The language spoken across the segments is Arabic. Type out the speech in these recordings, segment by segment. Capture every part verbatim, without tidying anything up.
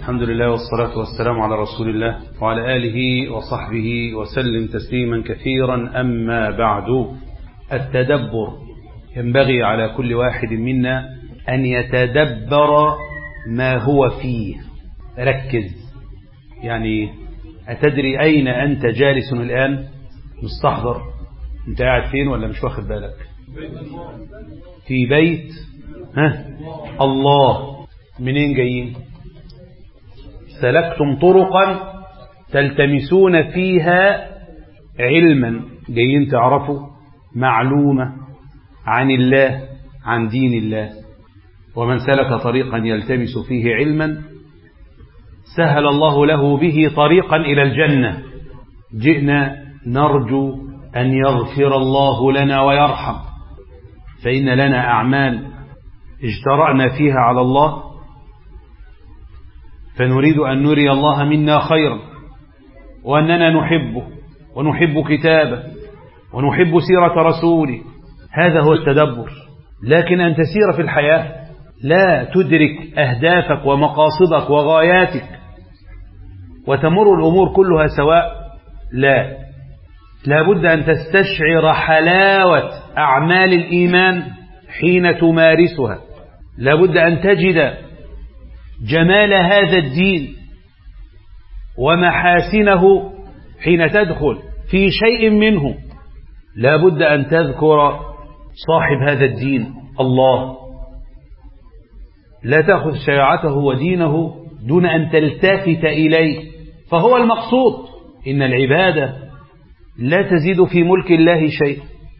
الحمد لله والصلاة والسلام على رسول الله وعلى آله وصحبه وسلم تسليما كثيرا. أما بعد، التدبر ينبغي على كل واحد منا أن يتدبر ما هو فيه. ركز، يعني أتدري أين أنت جالس الآن؟ مستحضر أنت قاعد فين ولا مش واخد بالك؟ في بيت ها الله. منين جايين؟ سلكتم طرقا تلتمسون فيها علما، جايين تعرفوا معلومة عن الله، عن دين الله. ومن سلك طريقا يلتمس فيه علما سهل الله له به طريقا إلى الجنة. جئنا نرجو أن يغفر الله لنا ويرحم، فإن لنا أعمال اجترأنا فيها على الله، فنريد أن نري الله منا خيرا، وأننا نحبه ونحب كتابه ونحب سيرة رسوله. هذا هو التدبر. لكن أن تسير في الحياة لا تدرك أهدافك ومقاصدك وغاياتك وتمر الأمور كلها سواء، لا، لابد أن تستشعر حلاوة أعمال الإيمان حين تمارسها. لابد أن تجد جمال هذا الدين ومحاسنه حين تدخل في شيء منه. لابد أن تذكر صاحب هذا الدين الله، لا تأخذ شيعته ودينه دون أن تلتفت إليه، فهو المقصود. إن العبادة لا تزيد في ملك الله شيء،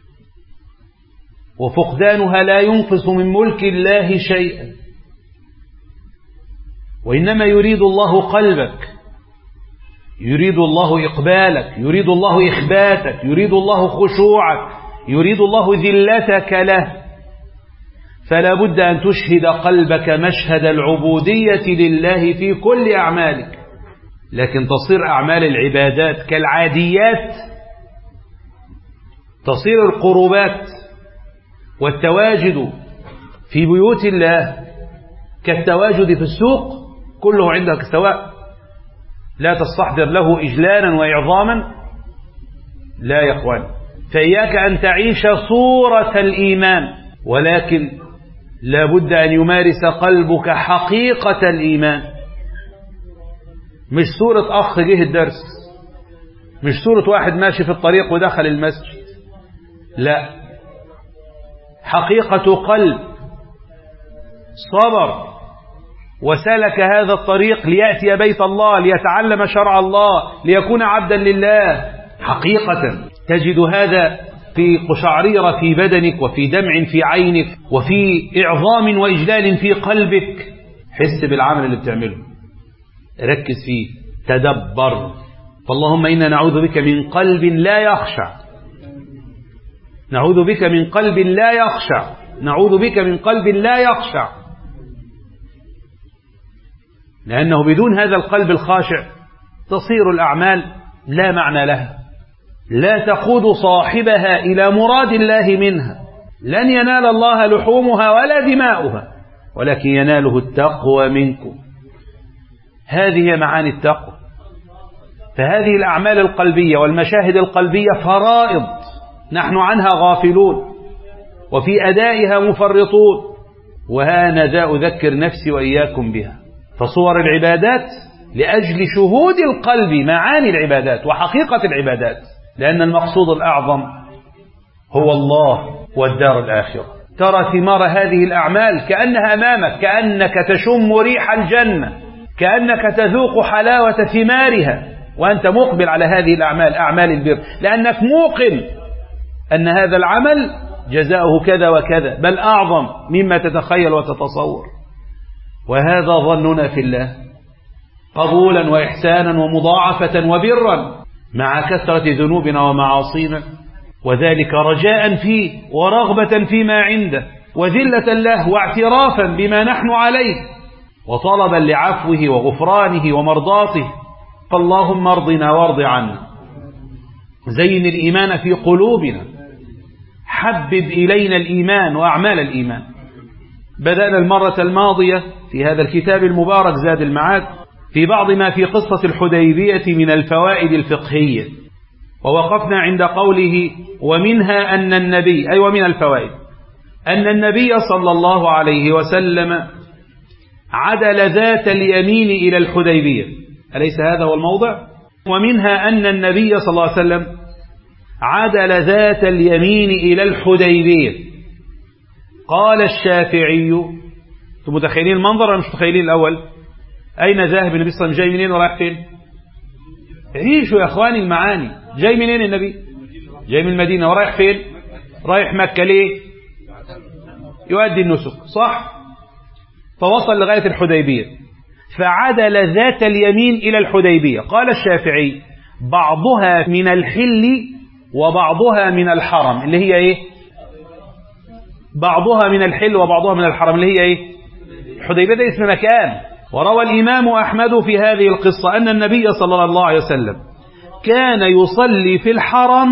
وفقدانها لا ينقص من ملك الله شيئا، وإنما يريد الله قلبك، يريد الله إقبالك، يريد الله إخباتك، يريد الله خشوعك، يريد الله ذلتك له. فلا بد أن تشهد قلبك مشهد العبودية لله في كل أعمالك. لكن تصير أعمال العبادات كالعاديات، تصير القربات والتواجد في بيوت الله كالتواجد في السوق، كله عندك سواء، لا تستحضر له إجلالا وإعظاما. لا يا إخوان، فإياك أن تعيش صورة الإيمان، ولكن لا بد أن يمارس قلبك حقيقة الإيمان. مش صورة أخ جه الدرس، مش صورة واحد ماشي في الطريق ودخل المسجد، لا، حقيقة قلب صبر وسلك هذا الطريق ليأتي بيت الله، ليتعلم شرع الله، ليكون عبدا لله حقيقة. تجد هذا في قشعريرة في بدنك، وفي دمع في عينك، وفي إعظام وإجلال في قلبك. حس بالعمل اللي بتعمله، ركز فيه، تدبر. فاللهم إنا نعوذ بك من قلب لا يخشع، نعوذ بك من قلب لا يخشع، نعوذ بك من قلب لا يخشع. لأنه بدون هذا القلب الخاشع تصير الأعمال لا معنى لها، لا تقود صاحبها إلى مراد الله منها. لن ينال الله لحومها ولا دماؤها، ولكن يناله التقوى منكم. هذه معاني التقوى. فهذه الأعمال القلبية والمشاهد القلبية فرائض نحن عنها غافلون، وفي أدائها مفرطون، وهانذا أذكر نفسي وإياكم بها. فصور العبادات لأجل شهود القلب معاني العبادات وحقيقة العبادات، لأن المقصود الأعظم هو الله والدار الآخرة. ترى ثمار هذه الأعمال كأنها أمامك، كأنك تشم ريح الجنة، كأنك تذوق حلاوة ثمارها وأنت مقبل على هذه الأعمال، أعمال البر، لأنك موقن أن هذا العمل جزاؤه كذا وكذا، بل أعظم مما تتخيل وتتصور. وهذا ظننا في الله قبولا وإحسانا ومضاعفة وبرا مع كثرة ذنوبنا ومعاصينا، وذلك رجاء فيه ورغبة فيما عنده، وذلة له واعترافا بما نحن عليه، وطلبا لعفوه وغفرانه ومرضاته. فاللهم ارضنا وارض عنا، زين الإيمان في قلوبنا، حبب إلينا الإيمان وأعمال الإيمان. بدأنا المرة الماضية في هذا الكتاب المبارك زاد المعاد في بعض ما في قصة الحديبية من الفوائد الفقهية، ووقفنا عند قوله ومنها أن النبي، أي ومن الفوائد أن النبي صلى الله عليه وسلم عدل ذات اليمين إلى الحديبية، أليس هذا هو الموضع؟ ومنها أن النبي صلى الله عليه وسلم عدل ذات اليمين إلى الحديبية. قال الشافعي، أنتم متخيلين المنظر ولا مش متخيلين الأول؟ أين ذاهب النبي صلى الله عليه وسلم؟ جاي منين ورايح فين؟ عيشوا يا أخواني المعاني. جاي منين النبي؟ جاي من المدينة ورايح فين؟ رايح مكة. ليه؟ يؤدي النسك، صح؟ فوصل لغاية الحديبية فعدل ذات اليمين إلى الحديبية. قال الشافعي بعضها من الحل وبعضها من الحرم، اللي هي إيه؟ بعضها من الحل وبعضها من الحرم، اللي هي إيه؟ الحديبية ده اسم مكان. وروى الإمام أحمد في هذه القصة أن النبي صلى الله عليه وسلم كان يصلي في الحرم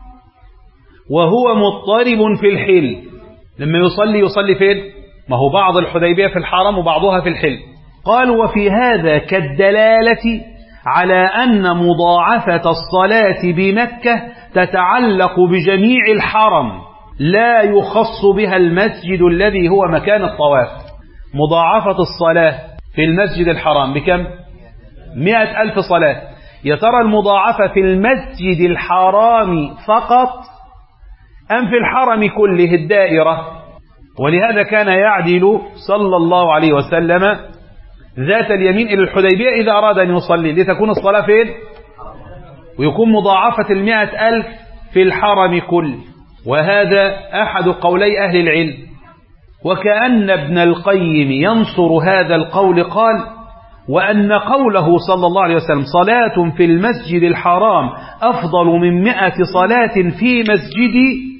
وهو مضطرب في الحل. لما يصلي يصلي فين؟ ما هو بعض الحديبية في الحرم وبعضها في الحل. قال وفي هذا كالدلالة على أن مضاعفة الصلاة بمكة تتعلق بجميع الحرم، لا يخص بها المسجد الذي هو مكان الطواف. مضاعفة الصلاة في المسجد الحرام بكم؟ مئة ألف صلاة. يا ترى المضاعفة في المسجد الحرام فقط أم في الحرم كله الدائرة؟ ولهذا كان يعدل صلى الله عليه وسلم ذات اليمين إلى الحديبية إذا أراد أن يصلي، لتكون الصلاة فين؟ ويكون مضاعفة المئة ألف في الحرم كله. وهذا أحد قولي أهل العلم. وكأن ابن القيم ينصر هذا القول قال وأن قوله صلى الله عليه وسلم صلاة في المسجد الحرام أفضل من مئة صلاة في مسجدي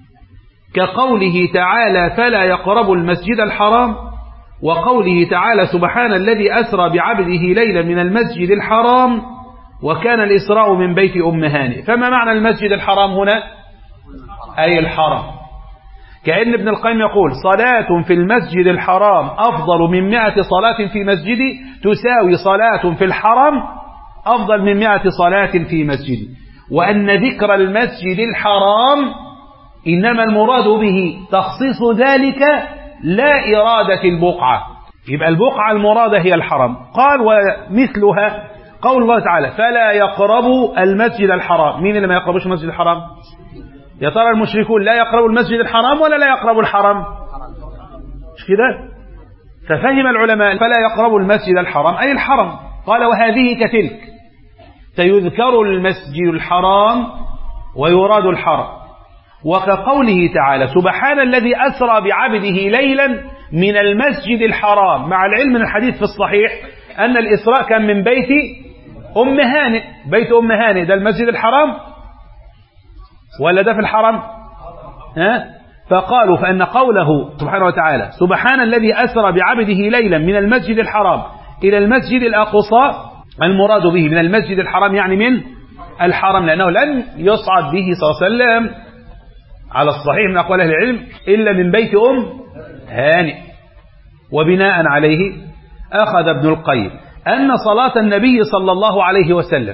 كقوله تعالى فلا يقربوا المسجد الحرام، وقوله تعالى سبحان الذي أسرى بعبده ليلا من المسجد الحرام وكان الإسراء من بيت أم هانئ. فما معنى المسجد الحرام هنا؟ أي الحرم. كأن ابن القيم يقول صلاة في المسجد الحرام أفضل من مئة صلاة في مسجدي تساوي صلاة في الحرم أفضل من مئة صلاة في مسجدي. وأن ذكر المسجد الحرام إنما المراد به تخصيص ذلك لا إرادة البقعة، يبقى البقعة المرادة هي الحرم. قال ومثلها قول الله تعالى فلا يقربوا المسجد الحرام. مين اللي ما يقربوش المسجد الحرام؟ يا ترى المشركون لا يقربوا المسجد الحرام ولا لا يقربوا الحرم؟ مش كده؟ ففهم العلماء فلا يقربوا المسجد الحرام أي الحرم. قال وهذه كتلك، فيذكر المسجد الحرام ويراد الحرم. وكقوله تعالى سبحان الذي أسرى بعبده ليلا من المسجد الحرام، مع العلم من الحديث في الصحيح أن الإسراء كان من بيت أم هانئ. بيت أم هانئ ده المسجد الحرام ولا ده في الحرم؟ ها؟ فقالوا فأن قوله سبحانه وتعالى سبحان الذي أسرى بعبده ليلا من المسجد الحرام إلى المسجد الأقصى المراد به من المسجد الحرام يعني من الحرم، لأنه لن يصعد به صلى الله عليه وسلم على الصحيح من أقوال أهل العلم إلا من بيت أم هانئ. وبناء عليه أخذ ابن القيم أن صلاة النبي صلى الله عليه وسلم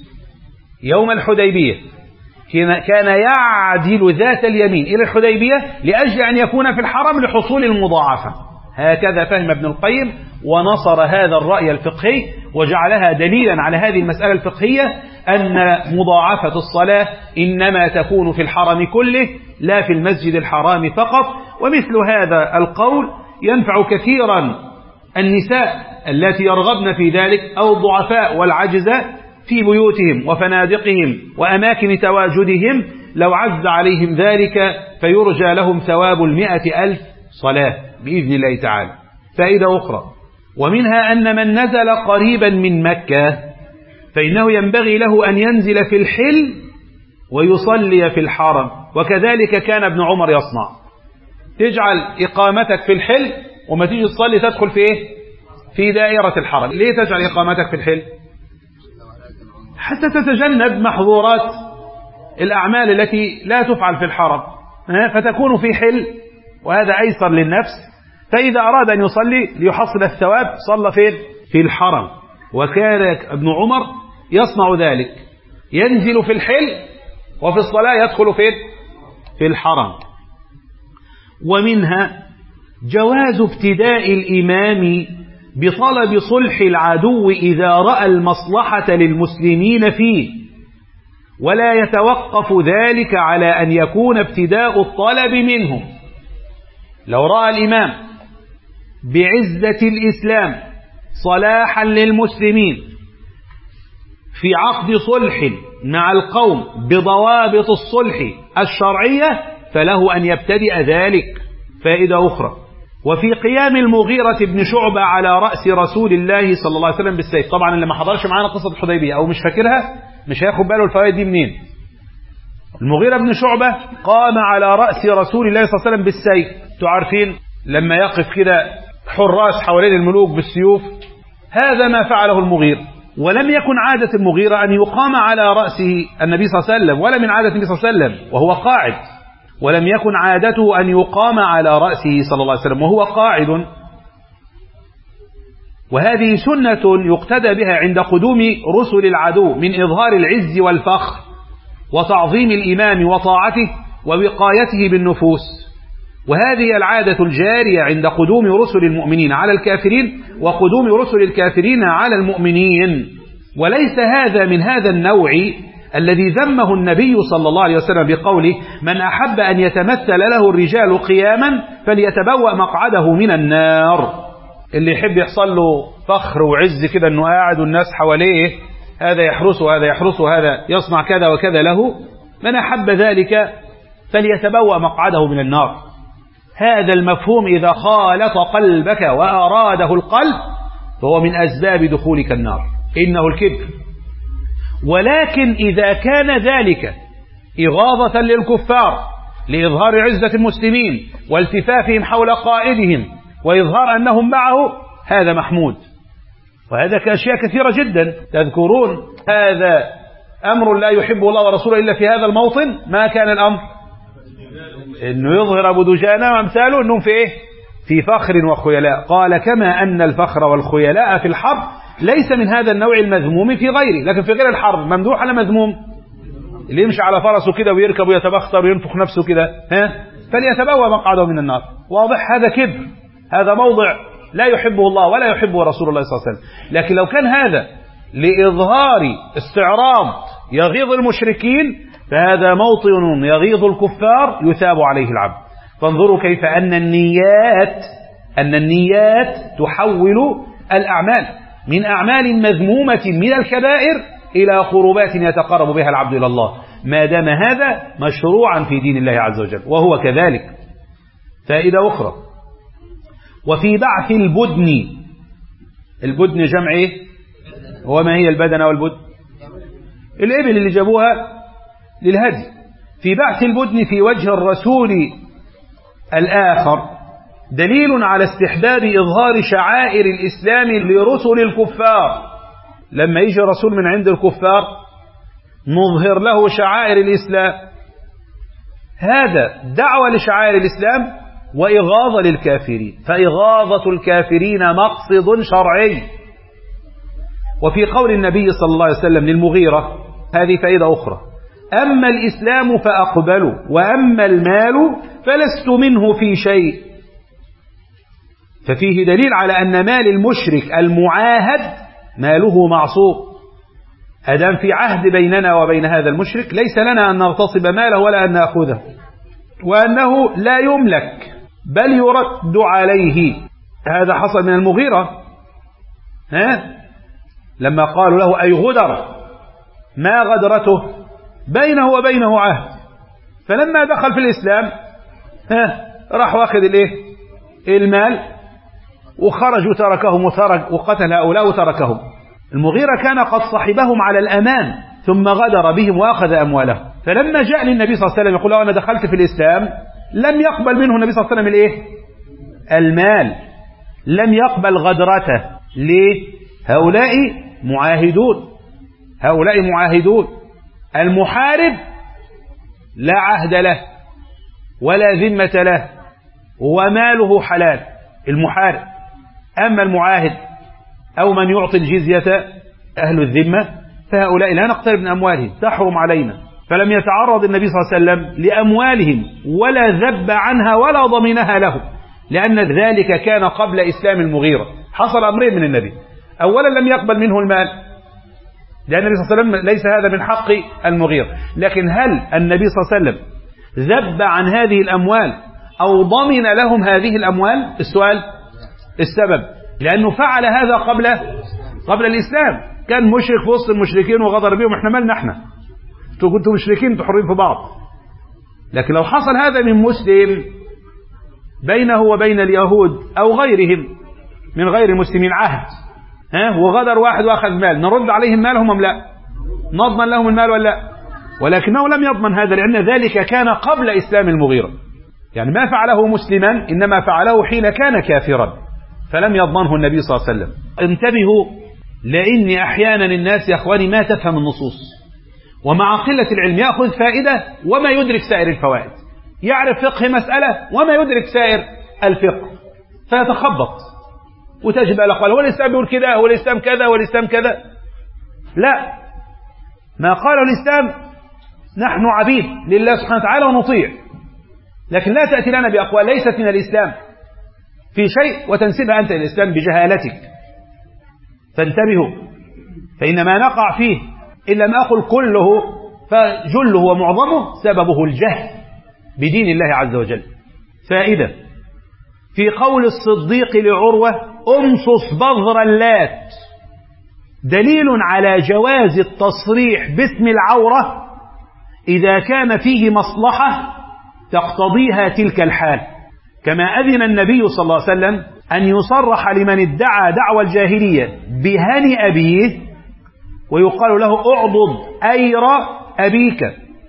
يوم الحديبية كان يعدل ذات اليمين إلى الحديبية لأجل أن يكون في الحرم لحصول المضاعفة. هكذا فهم ابن القيم ونصر هذا الرأي الفقهي وجعلها دليلا على هذه المسألة الفقهية أن مضاعفة الصلاة إنما تكون في الحرم كله لا في المسجد الحرام فقط. ومثل هذا القول ينفع كثيرا النساء التي يرغبن في ذلك أو الضعفاء والعجزة في بيوتهم وفنادقهم وأماكن تواجدهم لو عز عليهم ذلك فيرجى لهم ثواب المئة ألف صلاة بإذن الله تعالى. فائدة أخرى ومنها أن من نزل قريبا من مكة فإنه ينبغي له أن ينزل في الحل ويصلي في الحرم، وكذلك كان ابن عمر يصنع. تجعل إقامتك في الحل وما تيجي تصلي تدخل في إيه؟ في دائرة الحرم. ليه تجعل إقامتك في الحل؟ حتى تتجنب محظورات الأعمال التي لا تفعل في الحرم، فتكون في حل وهذا أيسر للنفس. فإذا أراد أن يصلي ليحصل الثواب صلى فين؟ في الحرم. وكان ابن عمر يصنع ذلك، ينزل في الحل وفي الصلاة يدخل في في الحرم. ومنها جواز ابتداء الإمام بطلب صلح العدو إذا رأى المصلحة للمسلمين فيه، ولا يتوقف ذلك على أن يكون ابتداء الطلب منهم. لو رأى الإمام بعزة الإسلام صلاحا للمسلمين في عقد صلح مع القوم بضوابط الصلح الشرعية فله أن يبتدئ ذلك. فائدة أخرى، وفي قيام المغيرة بن شعبة على رأس رسول الله صلى الله عليه وسلم بالسيف. طبعا اللي ما حضرش معانا قصة الحديبية أو مش فاكرها مش هياخد باله الفوائد دي منين. المغيرة بن شعبة قام على رأس رسول الله صلى الله عليه وسلم بالسيف. انتوا عارفين لما يقف كده حراس حوالين الملوك بالسيوف، هذا ما فعله المغيرة. ولم يكن عادة المغيرة أن يقام على رأسه النبي صلى الله عليه وسلم، ولا من عادة النبي صلى الله عليه وسلم وهو قاعد، ولم يكن عادته أن يقام على رأسه صلى الله عليه وسلم وهو قاعد. وهذه سنة يقتدى بها عند قدوم رسل العدو من إظهار العز والفخر وتعظيم الإمام وطاعته ووقايته بالنفوس. وهذه العادة الجارية عند قدوم رسل المؤمنين على الكافرين وقدوم رسل الكافرين على المؤمنين. وليس هذا من هذا النوع الذي ذمه النبي صلى الله عليه وسلم بقوله: من أحب أن يتمثل له الرجال قياما فليتبوأ مقعده من النار. اللي يحب يحصل له فخر وعز كده انه قاعد والناس حواليه، هذا يحرسه هذا يحرسه هذا يصنع كذا وكذا له، من أحب ذلك فليتبوأ مقعده من النار. هذا المفهوم إذا خالط قلبك وأراده القلب فهو من أسباب دخولك النار، إنه الكبر. ولكن إذا كان ذلك إغاظة للكفار لإظهار عزة المسلمين والتفافهم حول قائدهم وإظهار أنهم معه، هذا محمود. وهذا كأشياء كثيرة جدا. تذكرون هذا أمر لا يحب الله ورسوله إلا في هذا الموطن. ما كان الأمر إنه يظهر أبو دجانة وأمثاله أنهم في إيه؟ في فخر وخيلاء. قال: كما أن الفخر والخيلاء في الحرب ليس من هذا النوع المذموم في غيره، لكن في غير الحرب ممدوح على مذموم. اللي يمشي على فرسه كده ويركب ويتبختر وينفخ نفسه كده، ها، فليتبوأ مقعده من النار. واضح؟ هذا كبر، هذا موضع لا يحبه الله ولا يحبه رسول الله صلى الله عليه وسلم. لكن لو كان هذا لإظهار استعراض يغيظ المشركين فهذا موطن يغيظ الكفار يثاب عليه العبد. فانظروا كيف أن النيات أن النيات تحول الأعمال من أعمال مذمومة من الكبائر إلى قربات يتقرب بها العبد إلى الله، ما دام هذا مشروعا في دين الله عز وجل، وهو كذلك. فائدة أخرى، وفي بعث البدن. البدن جمع إيه؟ وما هي البدنة والبدن؟ الإبل اللي جابوها للهدي. في بعث البدن في وجه الرسول الآخر دليل على استحباب إظهار شعائر الإسلام لرسل الكفار. لما يجي رسول من عند الكفار نظهر له شعائر الإسلام. هذا دعوة لشعائر الإسلام وإغاظة للكافرين، فإغاظة الكافرين مقصد شرعي. وفي قول النبي صلى الله عليه وسلم للمغيرة هذه فائدة أخرى: أما الإسلام فأقبلوا وأما المال فلست منه في شيء. ففيه دليل على أن مال المشرك المعاهد ماله معصوم. أدام في عهد بيننا وبين هذا المشرك ليس لنا أن نغتصب ماله ولا أن نأخذه، وأنه لا يملك بل يرد عليه. هذا حصل من المغيرة، ها؟ لما قالوا له: أي غدر؟ ما غدرته؟ بينه وبينه عهد. فلما دخل في الإسلام ها راح واخذ الايه؟ المال، وخرج وتركهم وترك وقتل هؤلاء وتركهم. المغيرة كان قد صحبهم على الأمان ثم غدر بهم وأخذ أموالهم. فلما جاء للنبي صلى الله عليه وسلم يقول له: أنا دخلت في الإسلام، لم يقبل منه النبي صلى الله عليه وسلم الايه؟ المال، لم يقبل غدرته. ليه؟ هؤلاء معاهدون، هؤلاء معاهدون. المحارب لا عهد له ولا ذمة له وماله حلال، المحارب. أما المعاهد أو من يعطي الجزية أهل الذمة، فهؤلاء لا نقترب من أموالهم، تحرم علينا. فلم يتعرض النبي صلى الله عليه وسلم لأموالهم ولا ذب عنها ولا ضمنها له، لأن ذلك كان قبل إسلام المغيرة. حصل أمرين من النبي: أولا لم يقبل منه المال، لأن النبي صلى الله عليه وسلم ليس هذا من حق المغيرة. لكن هل النبي صلى الله عليه وسلم ذب عن هذه الأموال أو ضمن لهم هذه الأموال؟ السؤال السبب، لأنه فعل هذا قبل قبل الإسلام، كان مشرك في وسط المشركين وغدر بهم. احنا مالنا احنا؟ انتوا كنتوا مشركين تحرين في بعض. لكن لو حصل هذا من مسلم بينه وبين اليهود أو غيرهم من غير المسلمين عهد، ها، وغدر واحد واخذ مال، نرد عليهم مالهم أم لا؟ نضمن لهم المال ولا لا؟ ولكنه لم يضمن هذا، لأن ذلك كان قبل إسلام المغيرة. يعني ما فعله مسلما، إنما فعله حين كان كافرا، فلم يضمنه النبي صلى الله عليه وسلم. انتبهوا، لأن أحيانا الناس يا أخواني ما تفهم النصوص، ومع قلة العلم يأخذ فائدة وما يدرك سائر الفوائد، يعرف فقه مسألة وما يدرك سائر الفقه، فيتخبط وتجب الأقوال: هو الإسلام يقول كذا، هو الإسلام كذا، هو الإسلام كذا. لا، ما قاله الإسلام نحن عبيد لله سبحانه وتعالى ونطيع، لكن لا تأتي لنا بأقوال ليست من الإسلام في شيء وتنسبها أنت إلى الإسلام بجهالتك. فانتبهوا، فإن ما نقع فيه إن لم أقل كله فجله ومعظمه سببه الجهل بدين الله عز وجل. فائدة في قول الصديق لعروة: أمصص بذر اللات، دليل على جواز التصريح باسم العورة إذا كان فيه مصلحة تقتضيها تلك الحال، كما أذن النبي صلى الله عليه وسلم أن يصرح لمن ادعى دعوى الجاهلية بهن أبيه، ويقال له: أعضد أير أبيك.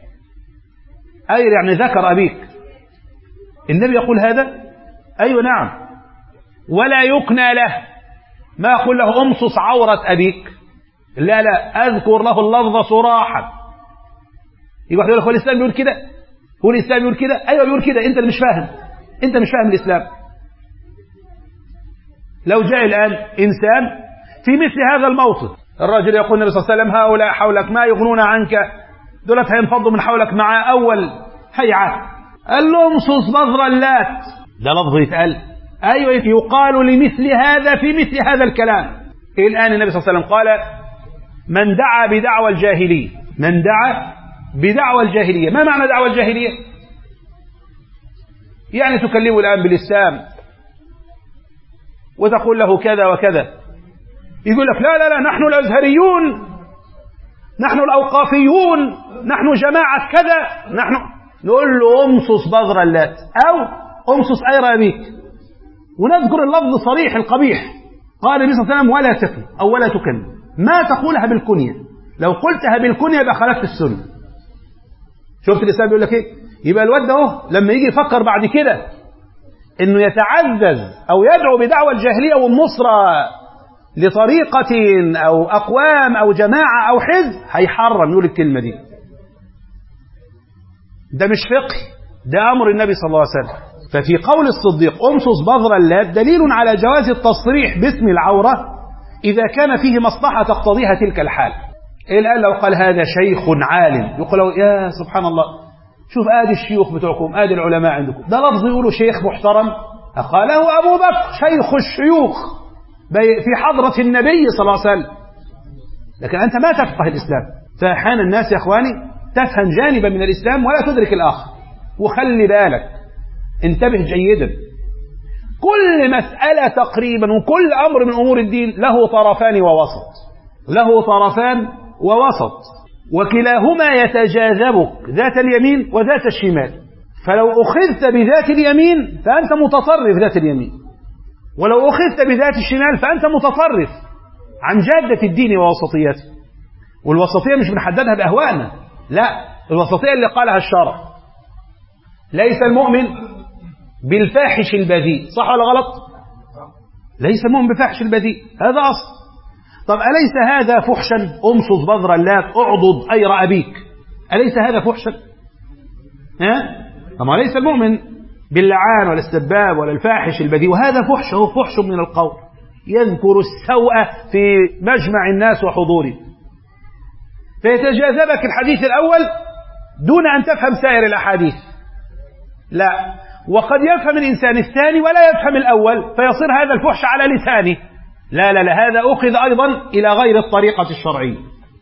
أير يعني ذكر أبيك. النبي يقول هذا؟ أيوة نعم. ولا يكنى له، ما أقول له أمصص عورة أبيك، لا لا، أذكر له اللفظ صراحا. يبقى يقول لك: هو الإسلام بيقول كده؟ هو الإسلام يقول كده؟ أيوة بيقول كده، أنت اللي مش فاهم، أنت مش فاهم الإسلام. لو جاء الآن إنسان في مثل هذا الموطن، الرجل يقول النبي صلى الله عليه وسلم: هؤلاء حولك ما يغنون عنك، دولت هينفضوا من حولك مع أول هيعة. قال له: امصص بذر اللات. ده لفظ يتقال؟ أيوة يقال لمثل هذا في مثل هذا الكلام. الآن النبي صلى الله عليه وسلم قال: من دعا بدعوى الجاهلية، من دعا بدعوى الجاهلية. ما معنى دعوى الجاهلية؟ يعني تكلمه الآن بالإسلام وتقول له كذا وكذا، يقول لك: لا لا لا، نحن الأزهريون، نحن الأوقافيون، نحن جماعة كذا، نحن. نقول له: امصص بذر اللات، أو امصص أير أبيك، ونذكر اللفظ صريح القبيح. قال النبي صلى الله عليه وسلم: ولا تكن أو ولا تكن، ما تقولها بالكنية، لو قلتها بالكنية يبقى خالفت السنة. شفت الإسلام بيقول لك إيه؟ يبقى الواد ده اهو لما يجي يفكر بعد كده إنه يتعزز أو يدعو بدعوى الجاهلية والنصرة لطريقة أو أقوام أو جماعة أو حزب، هيحرم يقول الكلمة دي. ده مش فقه، ده أمر النبي صلى الله عليه وسلم. ففي قول الصديق: أمصص بذر اللات، دليل على جواز التصريح باسم العورة إذا كان فيه مصلحة تقتضيها تلك الحال. الآن لو قال هذا شيخ عالم، يقول له: يا سبحان الله، شوف آدي الشيوخ بتوعكم، آدي العلماء عندكم، ده لفظ يقولوا شيخ محترم. قاله أبو بكر شيخ الشيوخ في حضرة النبي صلى الله عليه وسلم. لكن أنت ما تفقه الإسلام، فأحيانا الناس يا إخواني تفهم جانبا من الإسلام ولا تدرك الآخر. وخلي بالك، انتبه جيدا، كل مسألة تقريبا وكل أمر من أمور الدين له طرفان ووسط، له طرفان ووسط، وكلاهما يتجاذبك ذات اليمين وذات الشمال. فلو أخذت بذات اليمين فأنت متطرف ذات اليمين، ولو أخذت بذات الشمال فأنت متطرف عن جادة الدين ووسطيته. والوسطية مش بنحددها بأهوائنا، لا، الوسطية اللي قالها الشرع. ليس المؤمن بالفاحش البذيء، صح ولا غلط؟ ليس المؤمن بالفاحش البذيء، هذا أصل. طب أليس هذا فحشا؟ أمصص بذر اللات، أعضد أير أبيك، أليس هذا فحشا؟ ها؟ طبعا ليس المؤمن باللعان ولا السباب ولا الفاحش البذيء، وهذا فحش، هو فحش من القول. يذكر السوء في مجمع الناس وحضوره، فيتجاذبك الحديث الأول دون أن تفهم سائر الأحاديث. لا، وقد يفهم الإنسان الثاني ولا يفهم الأول فيصير هذا الفحش على لسانه. لا لا لا، هذا أخذ أيضا إلى غير الطريقة الشرعية.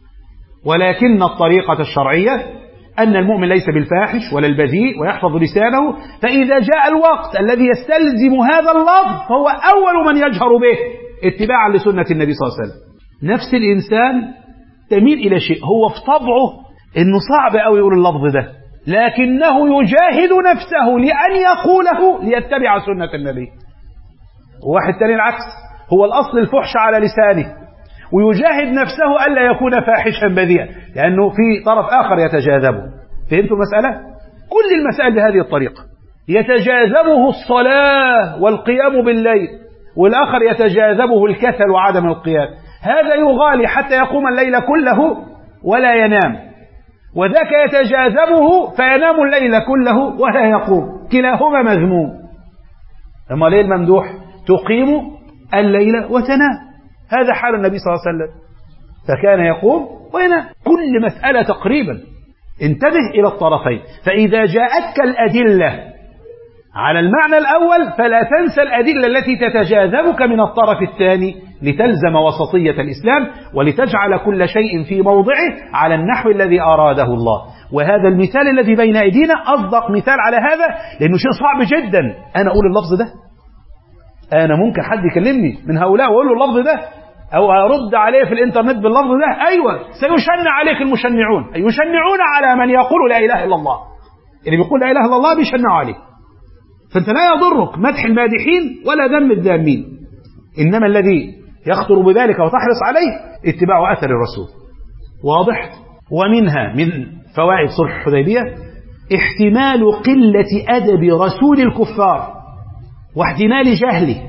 ولكن الطريقة الشرعية أن المؤمن ليس بالفاحش ولا البذيء ويحفظ لسانه، فإذا جاء الوقت الذي يستلزم هذا اللفظ فهو أول من يجهر به اتباعا لسنة النبي صلى الله عليه وسلم. نفس الإنسان تميل إلى شيء هو في طبعه إنه صعب أوي يقول اللفظ ده، لكنه يجاهد نفسه لأن يقوله ليتبع سنة النبي. وواحد تاني العكس، هو الأصل الفحش على لسانه ويجاهد نفسه ألا يكون فاحشا بذيئا لأنه في طرف آخر يتجاذبه. فهمتوا المسألة؟ كل المسائل بهذه الطريقة، يتجاذبه الصلاة والقيام بالليل، والآخر يتجاذبه الكسل وعدم القيام. هذا يغالي حتى يقوم الليل كله ولا ينام، وذاك يتجاذبه فينام الليل كله ولا يقوم، كلاهما مذموم. أما ليه الممدوح؟ تقيم الليل وتنام. هذا حال النبي صلى الله عليه وسلم، فكان يقوم وينام. كل مسألة تقريبا انتبه إلى الطرفين. فإذا جاءتك الأدلة على المعنى الأول فلا تنسى الأدلة التي تتجاذبك من الطرف الثاني لتلزم وسطية الإسلام ولتجعل كل شيء في موضعه على النحو الذي أراده الله. وهذا المثال الذي بين أيدينا أصدق مثال على هذا، لأنه شيء صعب جدا أنا أقول اللفظ ده. أنا ممكن حد يكلمني من هؤلاء وأقول له اللفظ ده أو أرد عليه في الإنترنت باللفظ ده، أيوة سيشنع عليك المشنعون، يشنعون على من يقول لا إله إلا الله. اللي بيقول لا إله إلا الله بيشنعوا عليه. فأنت لا يضرك مدح المادحين ولا ذم الذامين، إنما الذي يخطر بذلك وتحرص عليه اتباع أثر الرسول. واضح؟ ومنها من فوائد صلح الحديبية احتمال قلة أدب رسول الكفار واحتمال جهله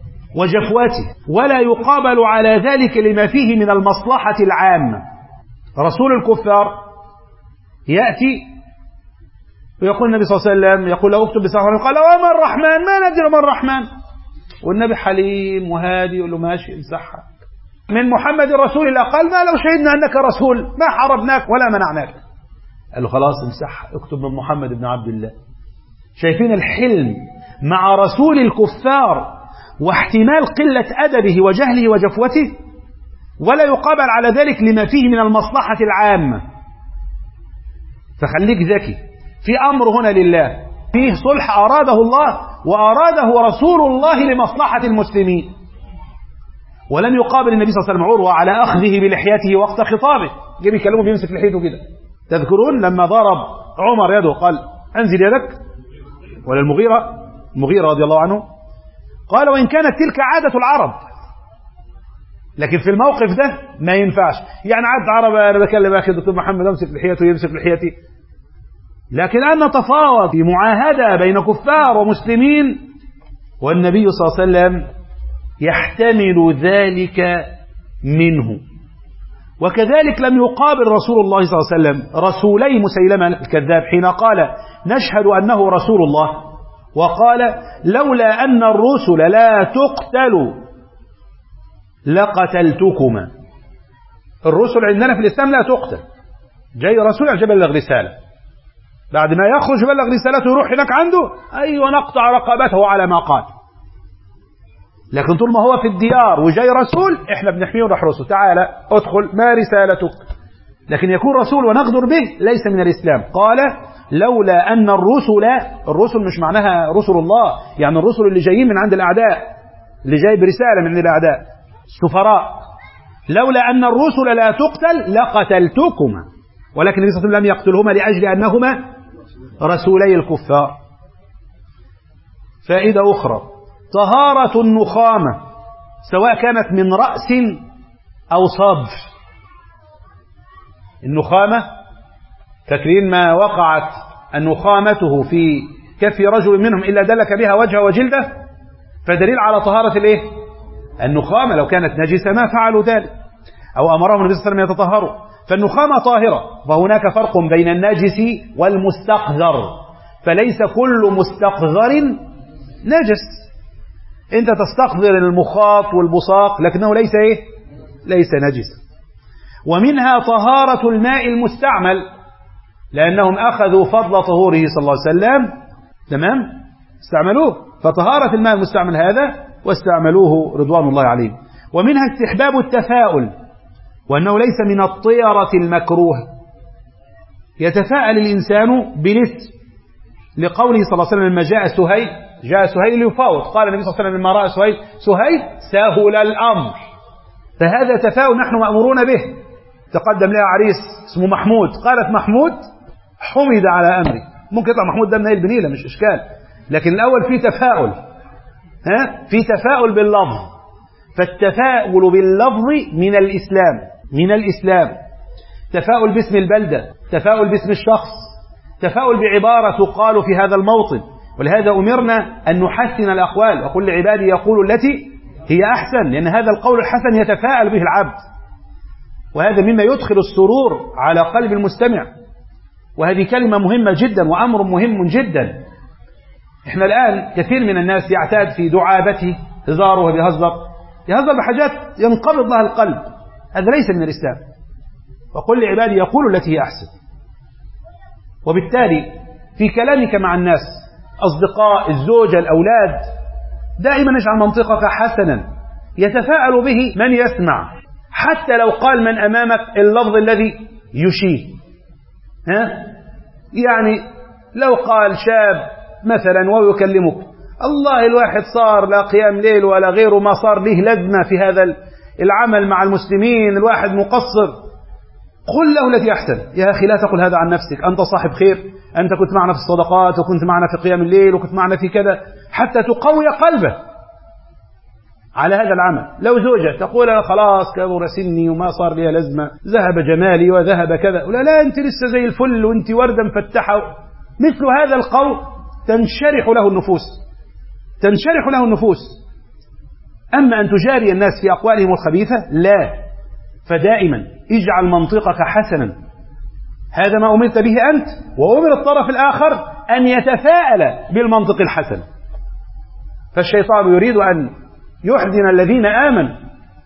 وجفوته، ولا يقابل على ذلك لما فيه من المصلحة العامة. رسول الكفار يأتي ويقول النبي صلى الله عليه وسلم، يقول له اكتب بسم الله، قال وما الرحمن؟ ما ندري ما الرحمن. والنبي حليم وهادي يقول له ماشي امسحها. من محمد رسول الله، قال ما لو شهدنا أنك رسول ما حاربناك ولا منعناك. قال له خلاص امسحها، اكتب من محمد بن عبد الله. شايفين الحلم مع رسول الكفار واحتمال قلة أدبه وجهله وجفوته، ولا يقابل على ذلك لما فيه من المصلحة العامة. فخليك ذكي في أمر هنا لله، فيه صلح أراده الله وأراده رسول الله لمصلحة المسلمين، ولم يقابل النبي صلى الله عليه وسلم عروة على أخذه بلحيته وقت خطابه. جيب يكلمه بيمسك لحيته كده. تذكرون لما ضرب عمر يده قال أنزل يدك؟ ولا المغيرة المغيرة رضي الله عنه قال وإن كانت تلك عادة العرب، لكن في الموقف ده ما ينفعش. يعني عادة عرب أنا بكلم أخي الدكتور محمد أمسك لحيته يمسك لحيتي، لكن أن نتفاوض في معاهدة بين كفار ومسلمين والنبي صلى الله عليه وسلم يحتمل ذلك منه. وكذلك لم يقابل رسول الله صلى الله عليه وسلم رسولي مسيلمة الكذاب حين قال نشهد أنه رسول الله، وقال لولا أن الرسل لا تقتل لقتلتكما. الرسل عندنا في الإسلام لا تقتل، جاي رسول عشان يبلغ رسالة، بعد ما يخرج يبلغ رسالته يروح هناك عنده أيوة نقطع رقبته على ما قال. لكن طول ما هو في الديار وجاي رسول احنا بنحميه ونحرسه، تعالى ادخل ما رسالتك. لكن يكون رسول ونغدر به ليس من الإسلام. قال لولا أن الرسل، الرسل مش معناها رسل الله، يعني الرسل اللي جايين من عند الأعداء، اللي جاي برسالة من الأعداء السفراء. لولا أن الرسل لا تقتل لقتلتكما، ولكن النبي صلى الله عليه وسلم لم يقتلهما لأجل أنهما رسولي الكفار. فائدة أخرى طهارة النخامة سواء كانت من رأس أو صدر. النخامة فاكرين ما وقعت النخامته في كف رجل منهم إلا دلك بها وجهه وجلده، فدليل على طهارة الايه؟ النخامة. لو كانت نجسة ما فعلوا ذلك، أو أمرهم النبي صلى الله عليه وسلم يتطهروا. فالنخامة طاهرة، وهناك فرق بين الناجس والمستقذر، فليس كل مستقذر نجس. أنت تستقذر المخاط والبصاق لكنه ليس إيه؟ ليس نجسا. ومنها طهارة الماء المستعمل، لأنهم أخذوا فضل طهوره صلى الله عليه وسلم، تمام، استعملوه، فطهارة الماء المستعمل هذا واستعملوه رضوان الله عليهم. ومنها استحباب التفاؤل، وأنه ليس من الطيرة المكروه، يتفاءل الإنسان بنسب، لقوله صلى الله عليه وسلم لما جاء سهيل، جاء سهيل ليفاوض، قال النبي صلى الله عليه وسلم لما رأى سهيل سهيل سهل الأمر، فهذا تفاؤل نحن مأمورون به. تقدم لها عريس اسمه محمود، قالت محمود حمد على أمري، ممكن يطلع محمود ده من هي البنيلة مش إشكال، لكن الأول في تفاؤل، ها في تفاؤل باللفظ، فالتفاؤل باللفظ من الإسلام، من الإسلام. تفاؤل باسم البلدة، تفاؤل باسم الشخص، تفاؤل بعبارة تقال في هذا الموطن. ولهذا أمرنا أن نحسن الأقوال، وقل لعبادي يقول التي هي أحسن، لأن هذا القول الحسن يتفاءل به العبد، وهذا مما يدخل السرور على قلب المستمع، وهذه كلمة مهمة جدا وأمر مهم جدا. احنا الآن كثير من الناس يعتاد في دعابته هزاره وبيهزر، يهزر بحاجات ينقبض لها القلب، هذا ليس من الإسلام. وقل لعبادي يقول التي هي أحسن. وبالتالي في كلامك مع الناس، أصدقاء، الزوجة، الأولاد، دائما اجعل منطقك حسنا يتفاءل به من يسمع، حتى لو قال من أمامك اللفظ الذي يشيه. ها؟ يعني لو قال شاب مثلا ويكلمك، الله الواحد صار لا قيام ليل ولا غيره، ما صار له لازمة في هذا العمل مع المسلمين، الواحد مقصر، قل له التي أحسن. يا أخي لا تقل هذا عن نفسك، أنت صاحب خير، أنت كنت معنا في الصدقات وكنت معنا في قيام الليل وكنت معنا في كذا، حتى تقوي قلبه على هذا العمل. لو زوجة تقول خلاص كبر سني وما صار لي لازمة، ذهب جمالي وذهب كذا، ولا لا أنت لسه زي الفل وأنت وردة مفتحة، مثل هذا القول تنشرح له النفوس، تنشرح له النفوس. أما أن تجاري الناس في أقوالهم الخبيثة لا، فدائما اجعل منطقك حسنا، هذا ما أمرت به أنت، وأمر الطرف الآخر أن يتفاءل بالمنطق الحسن. فالشيطان يريد أن يحزن الذين آمنوا،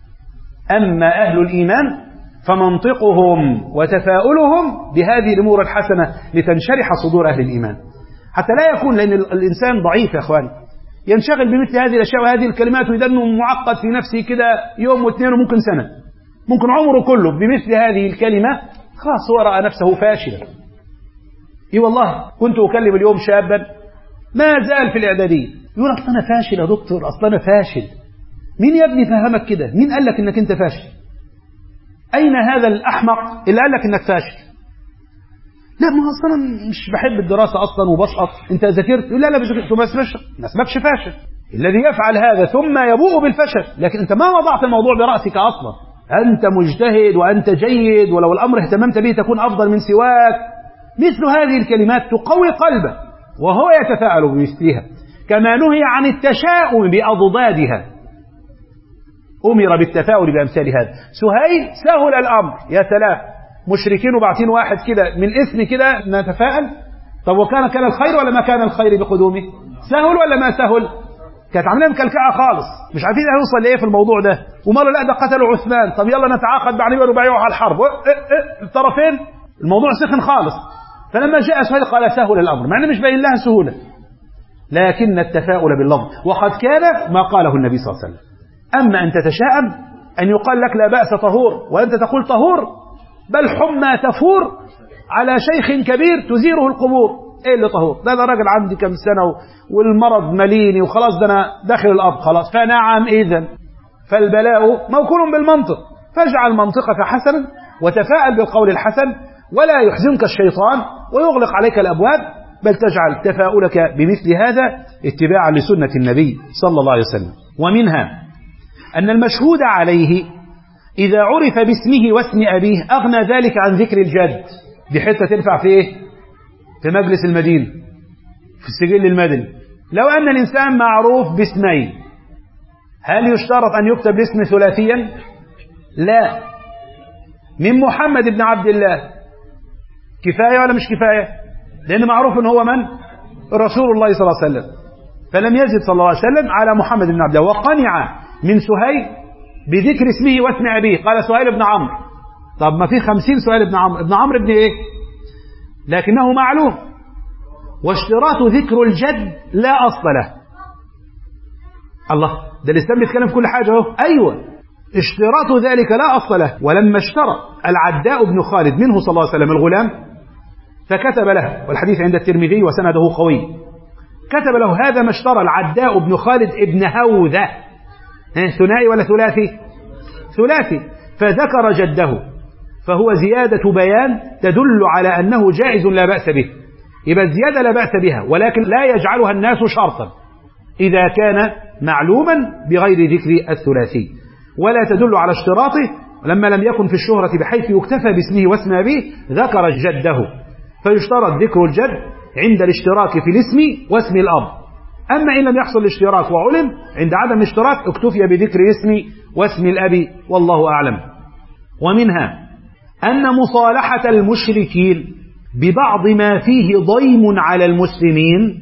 أما أهل الإيمان فمنطقهم وتفاؤلهم بهذه الأمور الحسنة لتنشرح صدور أهل الإيمان، حتى لا يكون، لأن الإنسان ضعيف يا أخواني، ينشغل بمثل هذه الأشياء وهذه الكلمات ويدنه معقد في نفسه كده يوم واثنين وممكن سنة، ممكن عمره كله بمثل هذه الكلمة، خلاص هو رأى نفسه فاشلا. اي والله كنت أكلم اليوم شابا ما زال في الإعدادية، يقول أصلا أنا فاشل يا دكتور، أصلا أنا فاشل. مين يا ابني فهمك كده؟ مين قال لك إنك أنت فاشل؟ أين هذا الأحمق اللي قال لك إنك فاشل؟ لا ما أصلا مش بحب الدراسة أصلا وبسقط. أنت ذاكرت؟ لا لا مش ذاكرت، ما اسمكش ما اسمكش فاشل. الذي يفعل هذا ثم يبوء بالفشل، لكن أنت ما وضعت الموضوع برأسك أصلا. أنت مجتهد وأنت جيد، ولو الأمر اهتممت به تكون أفضل من سواك. مثل هذه الكلمات تقوي قلبه وهو يتفاعل بمثلها، كما نهي عن التشاؤم بأضدادها، أمر بالتفاؤل بأمثال هذا. سهيل سهل الأمر، يا سلام، مشركين وبعتين واحد كده من اسم كده نتفاءل. طب وكان كان الخير ولا ما كان الخير بقدومه؟ سهل ولا ما سهل؟ كانت عاملين مكلكعه خالص، مش عارفين هنوصل لايه في الموضوع ده، ومالوا لا ده قتلوا عثمان، طب يلا نتعاقد مع نبي وبيعوا على الحرب، الطرفين الموضوع سخن خالص. فلما جاء سهيل قال سهل الامر، مع انه مش باين لها سهوله، لكن التفاؤل باللفظ، وقد كان ما قاله النبي صلى الله عليه وسلم. اما ان تتشائم ان يقال لك لا باس طهور وانت تقول طهور، بل حمى تفور على شيخ كبير تزيره القبور. ايه اللي طهور ده؟ ده راجل عندي كم سنه والمرض مليني وخلاص، ده انا داخل الارض خلاص. فنعم اذا فالبلاء موكول بالمنطق، فاجعل منطقك حسنا وتفاءل بالقول الحسن، ولا يحزنك الشيطان ويغلق عليك الابواب، بل تجعل تفاؤلك بمثل هذا اتباعا لسنه النبي صلى الله عليه وسلم. ومنها ان المشهود عليه اذا عرف باسمه واسم ابيه اغنى ذلك عن ذكر الجد. دي حته تنفع في ايه؟ في مجلس المدينة، في السجل المدني. لو أن الإنسان معروف باسمين، هل يشترط أن يكتب الاسم ثلاثيا؟ لا. من محمد بن عبد الله كفاية ولا مش كفاية؟ لأن معروف أنه هو من؟ رسول الله صلى الله عليه وسلم. فلم يزد صلى الله عليه وسلم على محمد بن عبد الله، وقنع من سهيل بذكر اسمه واسم أبيه. قال سهيل بن عمرو، طب ما في خمسين سهيل بن عمرو، ابن عمرو ابن ايه؟ لكنه معلوم. واشتراط ذكر الجد لا أصل له. الله، ده الإسلام بيتكلم في كل حاجة اهو. أيوة، اشتراط ذلك لا أصل له. ولما اشترط العداء بن خالد منه صلى الله عليه وسلم الغلام فكتب له، والحديث عند الترمذي وسنده قوي، كتب له هذا ما اشترى العداء بن خالد ابن هوذة، ثنائي ولا ثلاثي؟ ثلاثي. فذكر جده، فهو زيادة بيان تدل على أنه جائز لا بأس به. يبقى الزيادة لا بأس بها، ولكن لا يجعلها الناس شرطا إذا كان معلوما بغير ذكر الثلاثي، ولا تدل على اشتراطه. لما لم يكن في الشهرة بحيث يكتفى باسمه واسم أبيه ذكر جده، فيشترط ذكر الجد عند الاشتراك في الاسم واسم الأب. أما إن لم يحصل الاشتراك وعلم عند عدم الاشتراك اكتفي بذكر الاسم واسم الأب، والله أعلم. ومنها أن مصالحة المشركين ببعض ما فيه ضيم على المسلمين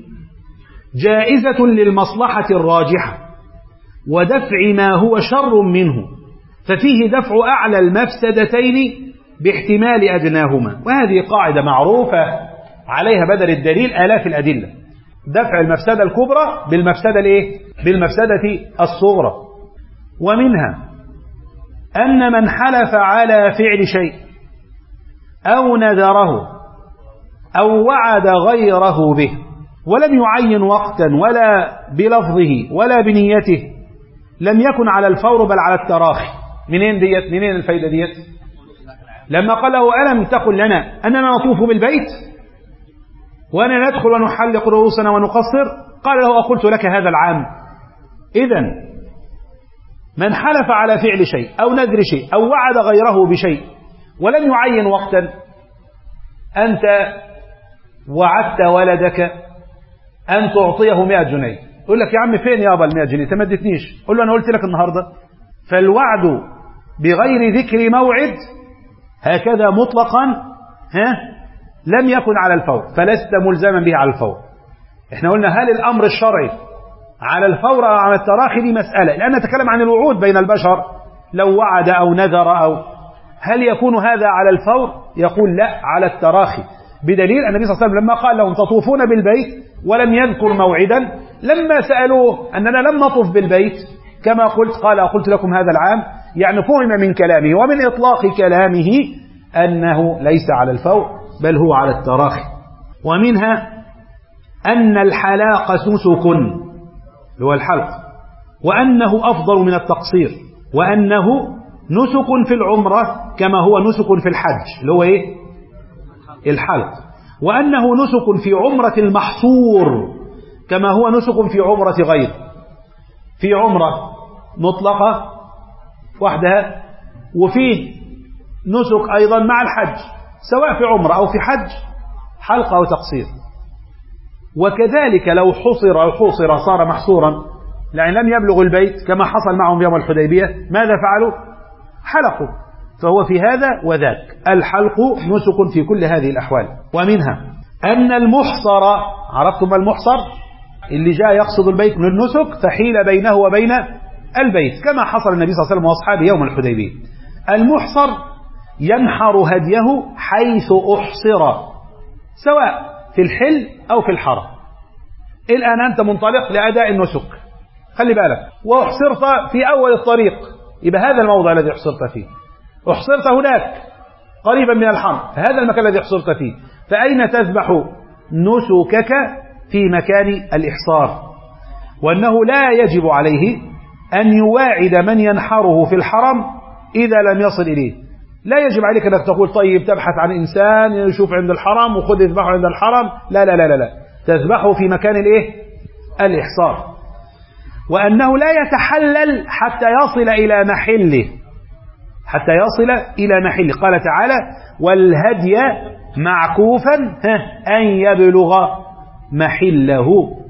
جائزة للمصلحة الراجحة ودفع ما هو شر منه، ففيه دفع أعلى المفسدتين باحتمال أدناهما. وهذه قاعدة معروفة عليها بدل الدليل آلاف الأدلة، دفع المفسدة الكبرى بالمفسدة الإيه؟ بالمفسدة الصغرى. ومنها أن من حلف على فعل شيء أو نذره أو وعد غيره به ولم يعين وقتا ولا بلفظه ولا بنيته لم يكن على الفور بل على التراخي. منين ديت؟ منين الفايدة ديت؟ لما قال له ألم تقل لنا أننا نطوف بالبيت وأننا ندخل ونحلق رؤوسنا ونقصر؟ قال له أقلت لك هذا العام. إذن من حلف على فعل شيء أو نذر شيء أو وعد غيره بشيء ولم يعين وقتا، أنت وعدت ولدك أن تعطيه مئة جنيه، يقول لك يا عم فين يابا المئة جنيه؟ ما اديتنيش. قل له أنا قلت لك النهاردة. فالوعد بغير ذكر موعد هكذا مطلقا ها لم يكن على الفور، فلست ملزما به على الفور. احنا قلنا هل الأمر الشرعي على الفور أو على التراخي؟ دي مسألة، لأن نتكلم عن الوعود بين البشر، لو وعد أو نذر أو هل يكون هذا على الفور؟ يقول لا، على التراخي، بدليل النبي صلى الله عليه وسلم لما قال لهم تطوفون بالبيت ولم يذكر موعدا، لما سألوه أننا لم نطف بالبيت كما قلت قال قلت لكم هذا العام، يعني فهم من كلامه ومن إطلاق كلامه أنه ليس على الفور بل هو على التراخي. ومنها أن الحلاق نسك، هو الحلق، وأنه أفضل من التقصير، وأنه نسك في العمرة كما هو نسك في الحج اللي هو إيه؟ الحلق، وأنه نسك في عمرة المحصور كما هو نسك في عمرة غير، في عمرة مطلقة وحدها وفي نسك أيضا مع الحج، سواء في عمرة أو في حج حلق أو تقصير. وكذلك لو حصر أو حصر صار محصورا، لأن لم يبلغ البيت كما حصل معهم يوم الحديبية، ماذا فعلوا؟ حلقوا. فهو في هذا وذاك، الحلق نسك في كل هذه الأحوال. ومنها أن المحصر، عرفتم المحصر؟ اللي جاء يقصد البيت من النسك فحيل بينه وبين البيت كما حصل النبي صلى الله عليه وسلم وأصحابه يوم الحديبية. المحصر ينحر هديه حيث أحصر، سواء في الحل أو في الحرم. الآن أنت منطلق لأداء النسك، خلي بالك، وأحصرت في أول الطريق، يبقى هذا الموضع الذي أحصرت فيه. أحصرت هناك قريبا من الحرم، هذا المكان الذي أحصرت فيه، فأين تذبح نسكك؟ في مكان الإحصار. وأنه لا يجب عليه أن يواعد من ينحره في الحرم إذا لم يصل إليه. لا يجب عليك أنك تقول طيب تبحث عن إنسان يشوف عند الحرم وخذ يذبحه عند الحرم، لا لا لا لا, لا. تذبحه في مكان الإيه؟ الإحصار. وأنه لا يتحلل حتى يصل إلى محله، حتى يصل إلى محله. قال تعالى والهدي معكوفا أن يبلغ محله.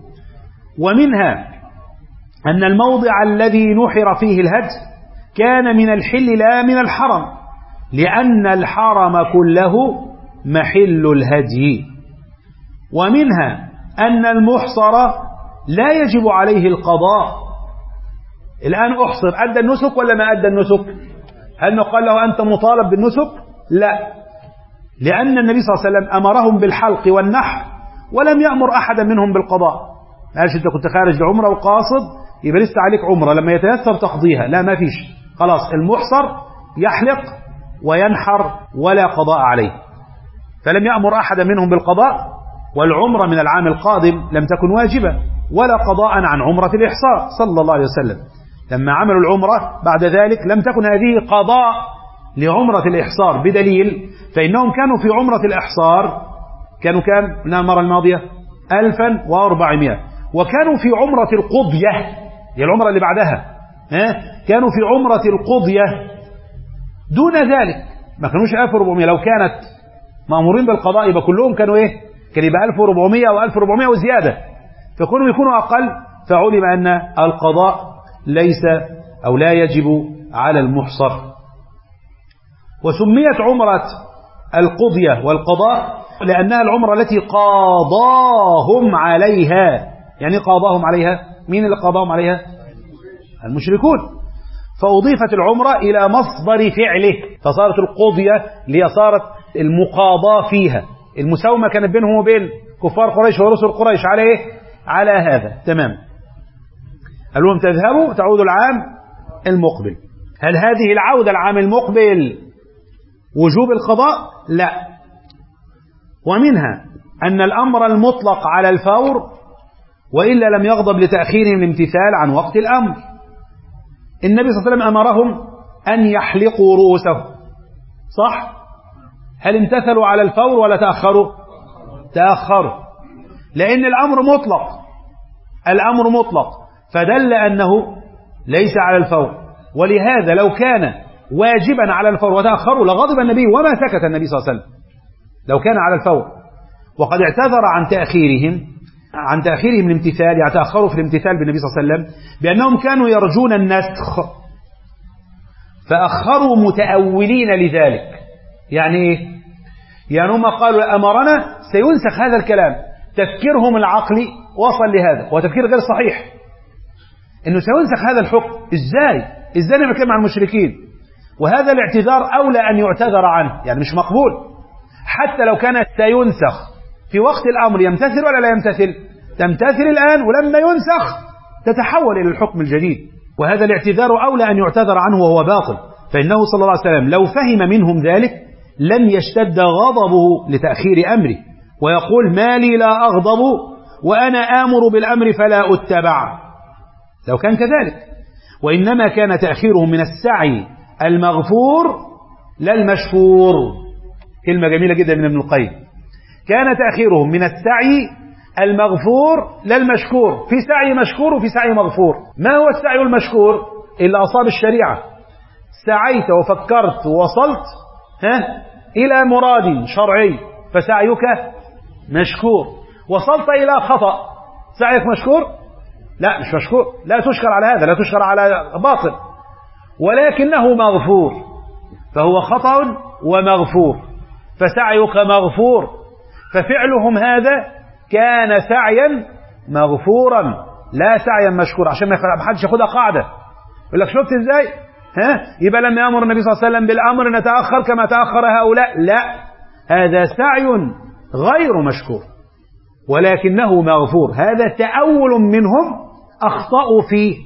ومنها أن الموضع الذي نحر فيه الهدي كان من الحل لا من الحرم، لأن الحرم كله محل الهدي. ومنها أن المحصر لا يجب عليه القضاء. الآن أحصر، أدى النسك ولا ما أدى النسك؟ هل نقول له أنت مطالب بالنسك؟ لا، لأن النبي صلى الله عليه وسلم أمرهم بالحلق والنحر ولم يأمر أحدا منهم بالقضاء. قالش أنت كنت خارج لعمرة وقاصد يبقى لسه عليك عمرة، لما يتيسر تقضيها. لا، ما فيش، خلاص المحصر يحلق وينحر ولا قضاء عليه. فلم يأمر أحدا منهم بالقضاء، والعمرة من العام القادم لم تكن واجبة ولا قضاء عن عمرة الإحصار صلى الله عليه وسلم. لما عملوا العمرة بعد ذلك لم تكن هذه قضاء لعمرة الإحصار، بدليل فإنهم كانوا في عمرة الإحصار كانوا كام من المرة الماضية ألفا وأربعمائة، وكانوا في عمرة القضية هي العمرة اللي بعدها، ها؟ كانوا في عمرة القضية دون ذلك، ما كانوش ألف وأربعمائة. لو كانت مأمورين بالقضاء يبقى كلهم كانوا إيه؟ كان يبقى ألف وأربعمائة وألف وأربعمائة وزيادة، فكانوا يكونوا أقل، فعلم أن القضاء ليس أو لا يجب على المحصر. وسميت عمرة القضية والقضاء لأنها العمرة التي قاضاهم عليها. يعني قاضاهم عليها مين اللي قاضاهم عليها؟ المشركون. فأضيفت العمرة إلى مصدر فعله، فصارت القضية اللي صارت المقاضاة فيها، المساومة كانت بينهم وبين كفار قريش ورسل قريش على إيه؟ على هذا. تمام. هل لهم تذهبوا تعودوا العام المقبل؟ هل هذه العودة العام المقبل وجوب القضاء؟ لا. ومنها أن الأمر المطلق على الفور، وإلا لم يغضب لتأخيرهم الامتثال عن وقت الأمر. النبي صلى الله عليه وسلم أمرهم أن يحلقوا رؤوسهم، صح؟ هل امتثلوا على الفور ولا تأخروا؟ تأخروا، لأن الأمر مطلق، الأمر مطلق، فدل أنه ليس على الفور. ولهذا لو كان واجبا على الفور وتأخروا لغضب النبي وما سكت النبي صلى الله عليه وسلم لو كان على الفور. وقد اعتذر عن تأخيرهم عن تأخيرهم الامتثال، يعني تأخروا في الامتثال بالنبي صلى الله عليه وسلم بأنهم كانوا يرجون النسخ فأخروا متأولين لذلك. يعني إيه؟ يعني هم قالوا أمرنا سينسخ هذا الكلام، تفكيرهم العقلي وصل لهذا وتفكير غير صحيح إنه سينسخ هذا الحكم. إزاي؟ إزاي نتكلم عن المشركين؟ وهذا الاعتذار أولى أن يعتذر عنه، يعني مش مقبول. حتى لو كان سينسخ في وقت الأمر يمتثل ولا لا يمتثل؟ تمتثل الآن، ولما ينسخ تتحول إلى الحكم الجديد. وهذا الاعتذار أولى أن يعتذر عنه وهو باطل، فإنه صلى الله عليه وسلم لو فهم منهم ذلك لم يشتد غضبه لتأخير أمره ويقول ما لي لا أغضب وأنا آمر بالأمر فلا أتبع، لو كان كذلك. وإنما كان تأخيرهم من السعي المغفور لا المشفور. كلمة جميلة جدا من ابن القيم، كان تأخيرهم من السعي المغفور لا المشكور. في سعي مشكور وفي سعي مغفور. ما هو السعي المشكور؟ إلا أصاب الشريعة، سعيت وفكرت ووصلت ها إلى مراد شرعي فسعيك مشكور. وصلت إلى خطأ، سعيك مشكور؟ لا، مش مشكور، لا تشكر على هذا، لا تشكر على باطل، ولكنه مغفور، فهو خطأ ومغفور، فسعيك مغفور. ففعلهم هذا كان سعيا مغفورا لا سعيا مشكورا، عشان ما حدش ياخدها قاعدة يقول لك شفت ازاي؟ ها يبقى لما يأمر النبي صلى الله عليه وسلم بالأمر نتأخر كما تأخر هؤلاء، لا، هذا سعي غير مشكور ولكنه مغفور. هذا تأول منهم أخطأوا فيه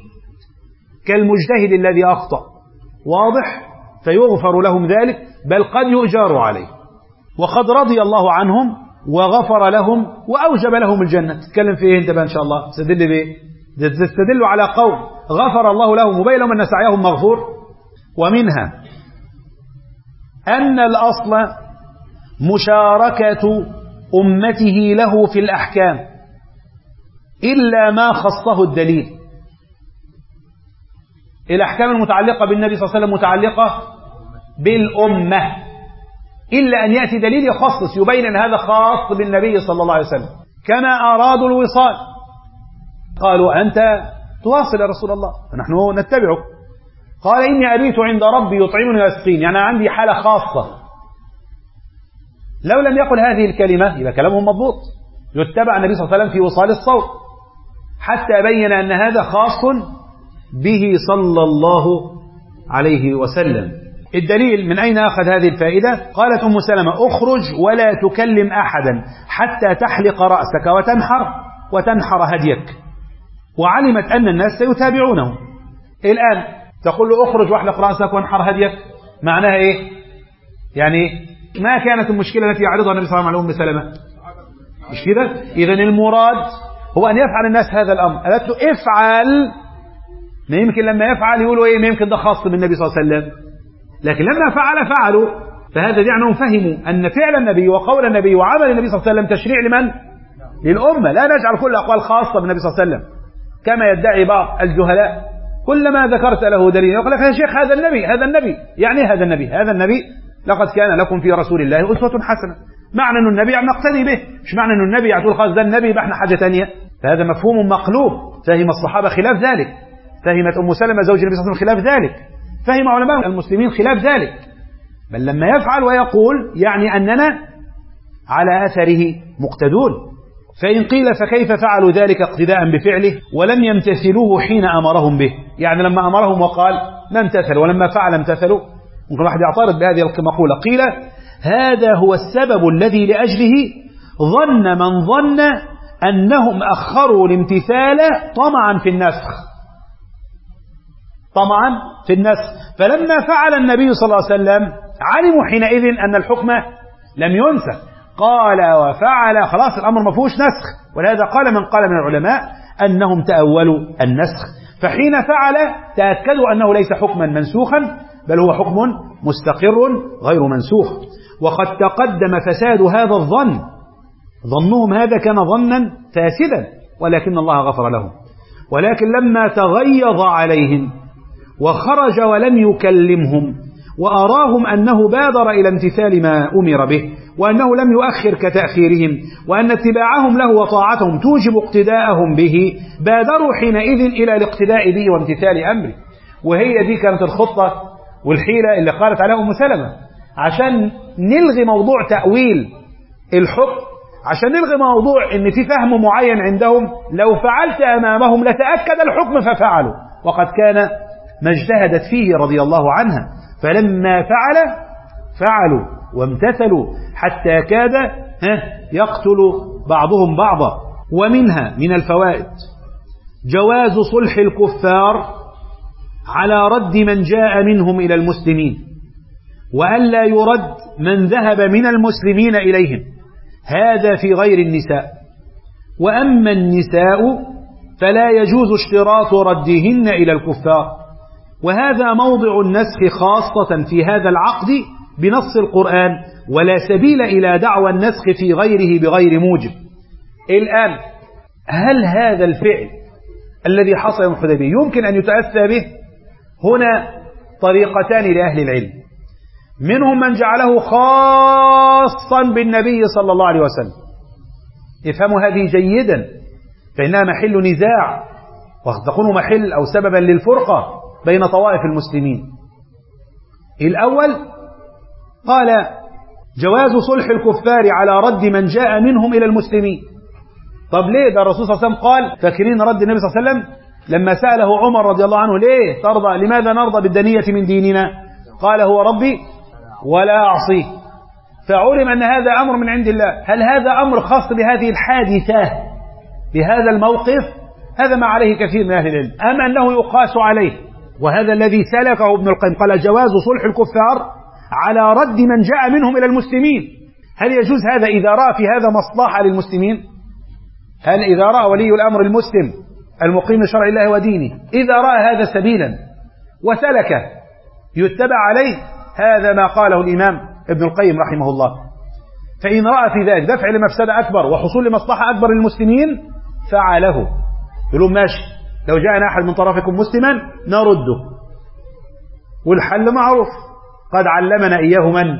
كالمجتهد الذي أخطأ، واضح؟ فيغفر لهم ذلك، بل قد يؤجر عليه. وقد رضي الله عنهم وغفر لهم وأوجب لهم الجنة. تتكلم في إيه أنت بقى إن شاء الله؟ تستدل بإيه؟ تستدل على قوم غفر الله لهم وبين لهم أن سعيهم مغفور. ومنها أن الأصل مشاركة أمته له في الأحكام إلا ما خصه الدليل. الأحكام المتعلقة بالنبي صلى الله عليه وسلم متعلقة بالأمة، إلا أن يأتي دليل يخصص يبين أن هذا خاص بالنبي صلى الله عليه وسلم. كما أرادوا الوصال قالوا أنت تواصل يا رسول الله فنحن نتبعك. قال إني أبيت عند ربي يطعمني ويسقين، يعني عندي حالة خاصة. لو لم يقل هذه الكلمة يبقى كلامهم مضبوط، يتبع النبي صلى الله عليه وسلم في وصال الصوت. حتى بين أن هذا خاص به صلى الله عليه وسلم. الدليل من أين أخذ هذه الفائدة؟ قالت أم سلمة اخرج ولا تكلم أحدا حتى تحلق رأسك وتنحر وتنحر هديك، وعلمت أن الناس سيتابعونه. الآن تقول له اخرج واحلق رأسك وانحر هديك، معناها إيه؟ يعني ما كانت المشكلة التي يعرضها النبي صلى الله عليه وسلم على أم سلمة؟ مش كده؟ إذن المراد هو أن يفعل الناس هذا الأمر. قالت له افعل، ما يمكن لما يفعل يقولوا إيه، ما يمكن ده خاص بالنبي صلى الله عليه وسلم، لكن لما فعل فعلوا، فهذا دليل أنهم فهموا أن فعل النبي وقول النبي وعمل النبي صلى الله عليه وسلم تشريع لمن؟ للأمة. لا نجعل كل الأقوال خاصة بالنبي صلى الله عليه وسلم كما يدعي بعض الجهلاء. كلما ذكرت له دليل يقول لك يا شيخ هذا النبي هذا النبي يعني هذا النبي هذا النبي لقد كان لكم في رسول الله أسوة حسنة. معنى أن النبي يعني نقتدي به، مش معنى أن النبي يعطول خاص ده النبي يبقى احنا حاجة ثانية. فهذا مفهوم مقلوب. فهم الصحابة خلاف ذلك، فهمت أم سلمة زوج النبي صلى الله عليه وسلم خلاف ذلك، فهم علماء المسلمين خلاف ذلك. بل لما يفعل ويقول يعني أننا على أثره مقتدون. فإن قيل فكيف فعلوا ذلك اقتداء بفعله ولم يمتثلوه حين أمرهم به؟ يعني لما أمرهم وقال ما امتثلوا، ولما فعل امتثلوا. ممكن واحد يعترض بهذه المقولة. قيل هذا هو السبب الذي لأجله ظن من ظن أنهم أخروا الامتثال طمعا في النسخ، طمعا في النسخ. فلما فعل النبي صلى الله عليه وسلم علموا حينئذ أن الحكم لم ينسخ. قال وفعل، خلاص الأمر ما فيهوش نسخ. ولهذا قال من قال من العلماء أنهم تأولوا النسخ، فحين فعل تأكدوا أنه ليس حكما منسوخا بل هو حكم مستقر غير منسوخ. وقد تقدم فساد هذا الظن، ظنهم هذا كان ظنا فاسدا، ولكن الله غفر لهم. ولكن لما تغيظ عليهم وخرج ولم يكلمهم وأراهم أنه بادر إلى امتثال ما أمر به، وأنه لم يؤخر كتأخيرهم، وأن اتباعهم له وطاعتهم توجب اقتداءهم به، بادروا حينئذ إلى الاقتداء به وامتثال أمره. وهي دي كانت الخطة والحيلة اللي قالت عليها أم سلمة عشان نلغي موضوع تأويل الحكم، عشان نلغي موضوع ان في فهم معين عندهم لو فعلت أمامهم لتأكد الحكم ففعلوا، وقد كان ما اجتهدت فيه رضي الله عنها. فلما فعل فعلوا وامتثلوا حتى كاد يقتل بعضهم بعضا. ومنها من الفوائد جواز صلح الكفار على رد من جاء منهم إلى المسلمين، وألا يرد من ذهب من المسلمين إليهم، هذا في غير النساء. وأما النساء فلا يجوز اشتراط ردهن إلى الكفار، وهذا موضع النسخ خاصة في هذا العقد بنص القرآن، ولا سبيل إلى دعوى النسخ في غيره بغير موجب. الآن هل هذا الفعل الذي حصل يوم الحديبية يمكن أن يتأثى به؟ هنا طريقتان لأهل العلم، منهم من جعله خاصا بالنبي صلى الله عليه وسلم. افهموا هذه جيدا، فإنها محل نزاع وتكون محل أو سببا للفرقة بين طوائف المسلمين. الأول قال جواز صلح الكفار على رد من جاء منهم إلى المسلمين. طب ليه؟ ده الرسول صلى الله عليه وسلم قال، فاكرين رد النبي صلى الله عليه وسلم لما سأله عمر رضي الله عنه ليه ترضى، لماذا نرضى بالدنية من ديننا؟ قال هو ربي ولا أعصيه. فعلم أن هذا أمر من عند الله. هل هذا أمر خاص بهذه الحادثة بهذا الموقف؟ هذا ما عليه كثير من أهل العلم. أم أنه يقاس عليه؟ وهذا الذي سلكه ابن القيم، قال جواز صلح الكفار على رد من جاء منهم إلى المسلمين. هل يجوز هذا إذا رأى في هذا مصلحة للمسلمين؟ هل إذا رأى ولي الأمر المسلم المقيم لشرع الله ودينه إذا رأى هذا سبيلا وسلك يتبع عليه؟ هذا ما قاله الإمام ابن القيم رحمه الله. فإن رأى في ذلك دفع لمفسدة أكبر وحصول لمصلحة أكبر للمسلمين فعله. يقولون ماشي، لو جاءنا أحد من طرفكم مسلما نرده، والحل معروف، قد علمنا إياه من؟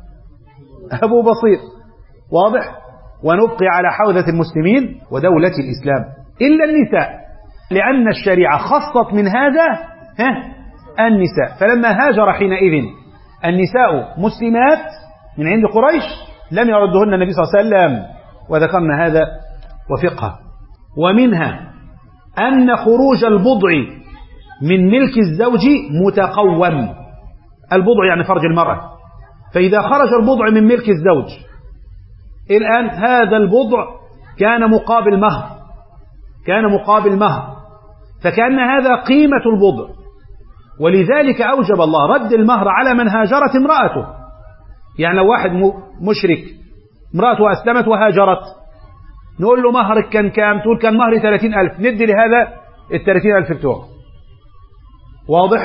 أبو بصير، واضح؟ ونبقي على حوزة المسلمين ودولة الإسلام إلا النساء، لأن الشريعة خصت من هذا ها النساء. فلما هاجر حينئذ النساء مسلمات من عند قريش لم يردهن النبي صلى الله عليه وسلم، وذكرنا هذا وفقه. ومنها أن خروج البضع من ملك الزوج متقوم. البضع يعني فرج المرأة، فإذا خرج البضع من ملك الزوج الآن هذا البضع كان مقابل مهر، كان مقابل مهر، فكأن هذا قيمة البضع، ولذلك أوجب الله رد المهر على من هاجرت امرأته. يعني لو واحد مشرك امرأته أسلمت وهاجرت، نقول له مهرك كان كام؟ تقول كان مهري ثلاثين ألف، ندي لهذا الثلاثين ألف بتوعه. واضح؟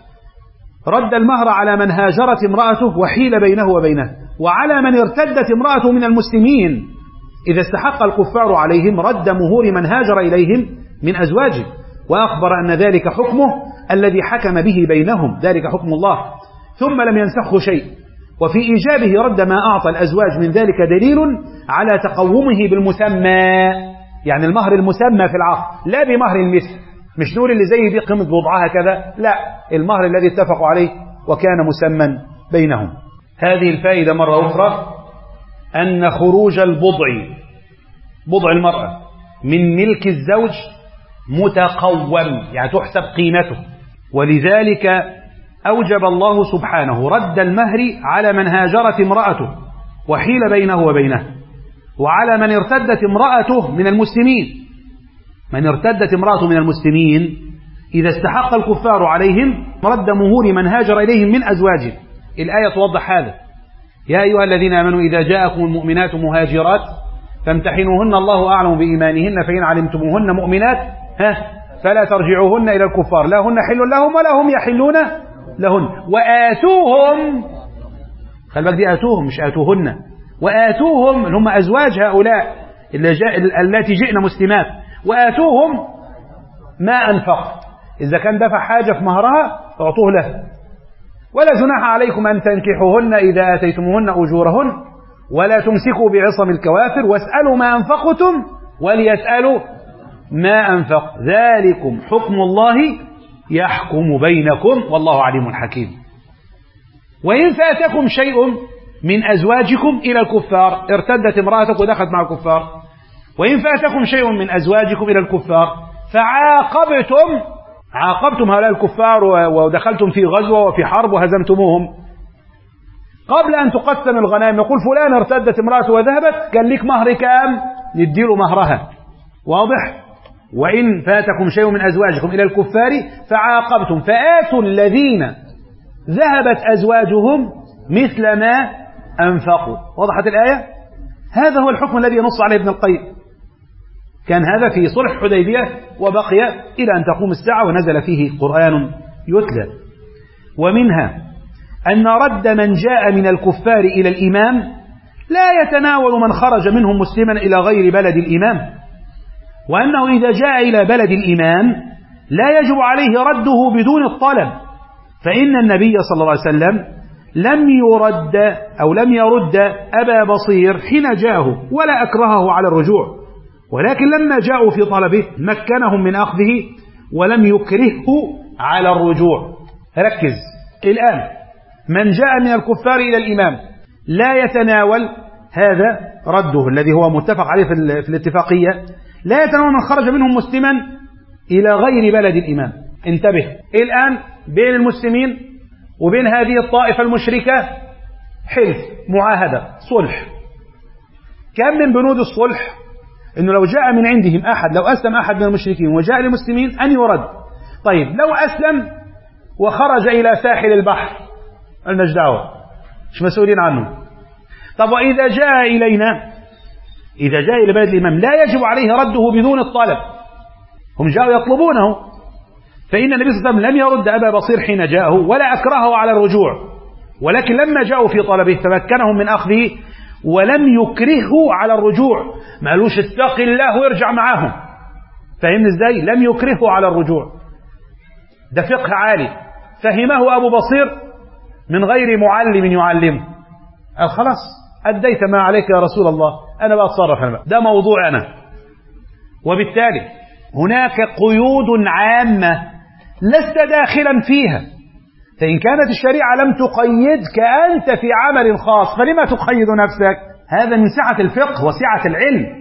رد المهر على من هاجرت امرأته وحيل بينه وبينه، وعلى من ارتدت امرأته من المسلمين إذا استحق الكفار عليهم رد مهور من هاجر إليهم من أزواجه، وأخبر أن ذلك حكمه الذي حكم به بينهم، ذلك حكم الله، ثم لم ينسخه شيء. وفي إيجابه رد ما أعطى الأزواج من ذلك دليل على تقومه بالمسمى، يعني المهر المسمى في العقد، لا بمهر المثل، مش نقول اللي زي دي قيمة بضعها كذا، لا، المهر الذي اتفقوا عليه وكان مسمى بينهم. هذه الفائدة مرة أخرى أن خروج البضع، بضع المرأة، من ملك الزوج متقوم، يعني تحسب قيمته، ولذلك أوجب الله سبحانه رد المهر على من هاجرت امرأته وحيل بينه وبينه، وعلى من ارتدت امرأته من المسلمين. من ارتدت امرأته من المسلمين إذا استحق الكفار عليهم رد مهور من هاجر إليهم من أزواجه. الآية توضح هذا: يا أيها الذين آمنوا إذا جاءكم المؤمنات مهاجرات فامتحنوهن الله أعلم بإيمانهن فإن علمتموهن مؤمنات ها فلا ترجعوهن إلى الكفار لا هن حل لهم ولا هم يحلون لهن وآتوهم، خلي بالك دي آتوهم مش آتوهن، وآتوهم اللي هم أزواج هؤلاء التي جئن مسلمات، وآتوهم ما أنفق، إذا كان دفع حاجة في مهرها اعطوه له، ولا جناح عليكم أن تنكحوهن إذا آتيتموهن أجورهن ولا تمسكوا بعصم الكوافر واسألوا ما أنفقتم وليسألوا ما أنفق، ذلكم حكم الله يحكم بينكم والله عليم حكيم. وإن فاتكم شيء من أزواجكم إلى الكفار، ارتدت امرأتك ودخلت مع الكفار، وإن فاتكم شيء من أزواجكم إلى الكفار فعاقبتم، عاقبتم هؤلاء الكفار ودخلتم في غزوة وفي حرب وهزمتموهم، قبل أن تقسم الغنائم يقول فلان ارتدت امرأته وذهبت، كان لك مهر كام؟ نديله مهرها. واضح؟ وإن فاتكم شيء من أزواجكم إلى الكفار فعاقبتم فآتوا الذين ذهبت أزواجهم مثل ما أنفقوا. وضحت الآية؟ هذا هو الحكم الذي ينص عليه ابن القيم. كان هذا في صلح حديبية وبقي إلى أن تقوم الساعة ونزل فيه قرآن يتلى. ومنها أن رد من جاء من الكفار إلى الإمام لا يتناول من خرج منهم مسلما إلى غير بلد الإمام، وأنه إذا جاء إلى بلد الإمام لا يجب عليه رده بدون الطلب، فإن النبي صلى الله عليه وسلم لم يرد أو لم يرد أبا بصير حين جاءه ولا أكرهه على الرجوع، ولكن لما جاءوا في طلبه مكنهم من أخذه ولم يكرهه على الرجوع. ركز الآن، من جاء من الكفار إلى الإمام لا يتناول هذا رده الذي هو متفق عليه في الاتفاقية، لا يتناول من خرج منهم مسلما إلى غير بلد الإمام. انتبه، الآن بين المسلمين وبين هذه الطائفة المشركة حلف، معاهدة، صلح. كم من بنود الصلح إنه لو جاء من عندهم أحد، لو أسلم أحد من المشركين وجاء للمسلمين أن يرد. طيب لو أسلم وخرج إلى ساحل البحر مالناش دعوة، مش مسؤولين عنه. طب وإذا جاء إلينا، إذا جاء إلى بلد الإمام لا يجب عليه رده بدون الطلب، هم جاءوا يطلبونه، فإن النبي صلى الله عليه وسلم لم يرد أبا بصير حين جاءه ولا أكرهه على الرجوع، ولكن لما جاءوا في طلبه تمكنهم من أخذه ولم يكرهه على الرجوع، ما قالوش اتق الله ويرجع معاهم. فهمنا ازاي؟ لم يكرهه على الرجوع. ده فقه عالي فهمه أبو بصير من غير معلم يعلمه، قال خلاص أديت ما عليك يا رسول الله، أنا بقى أتصرف أنا بقى. ده موضوع أنا. وبالتالي هناك قيود عامة لست داخلا فيها، فإن كانت الشريعة لم تقيدك أنت في عمل خاص فلما تقيد نفسك؟ هذا من سعة الفقه وسعة العلم.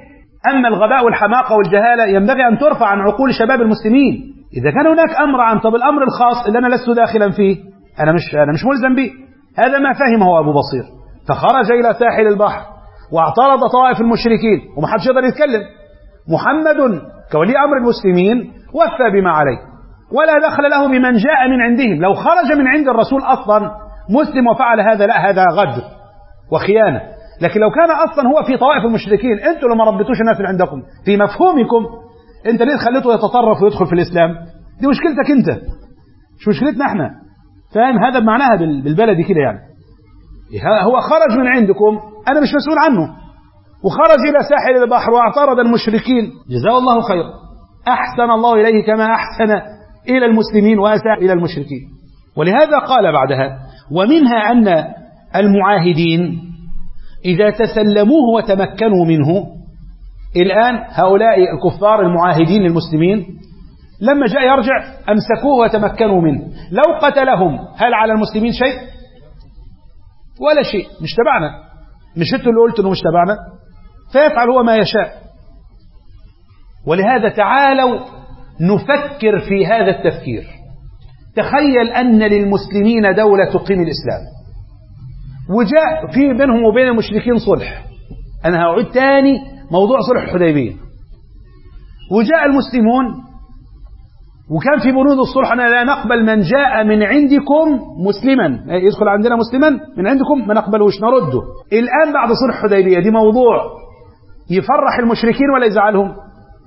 أما الغباء والحماقة والجهالة ينبغي أن ترفع عن عقول شباب المسلمين. إذا كان هناك أمر عام، طب الأمر الخاص اللي أنا لست داخلا فيه، أنا مش أنا مش ملزم به. هذا ما فهمه أبو بصير، فخرج إلى ساحل البحر واعترض طوائف المشركين ومحدش يقدر يتكلم. محمد كولي أمر المسلمين وفى بما عليه، ولا دخل له بمن جاء من عندهم. لو خرج من عند الرسول أصلا مسلم وفعل هذا، لا، هذا غدر وخيانة. لكن لو كان أصلا هو في طوائف المشركين، أنتوا لما ربيتوش الناس اللي عندكم في مفهومكم، أنت ليه خليته يتطرف ويدخل في الإسلام؟ دي مشكلتك أنت، مش مشكلتنا احنا. فاهم؟ هذا بمعناها بالبلدي كده يعني. هو خرج من عندكم، أنا مش مسؤول عنه، وخرج إلى ساحل البحر واعترض المشركين، جزاه الله خير، أحسن الله إليه كما أحسن إلى المسلمين وأساء إلى المشركين. ولهذا قال بعدها: ومنها أن المعاهدين إذا تسلموه وتمكنوا منه. الآن هؤلاء الكفار المعاهدين للمسلمين لما جاء يرجع أمسكوه وتمكنوا منه. لو قتلهم هل على المسلمين شيء؟ ولا شيء، مش تبعنا، مش انتوا اللي قلتوا انه مش تبعنا، فيفعل هو ما يشاء. ولهذا تعالوا نفكر في هذا التفكير. تخيل أن للمسلمين دولة تقيم الإسلام، وجاء في بينهم وبين المشركين صلح. أنا هعود تاني موضوع صلح الحديبية. وجاء المسلمون وكان في بنود الصلح: أنا لا نقبل من جاء من عندكم مسلما، يدخل عندنا مسلما من عندكم ما نقبلوش، نرده. الآن بعد صلح الحديبية دي موضوع يفرح المشركين ولا يزعلهم؟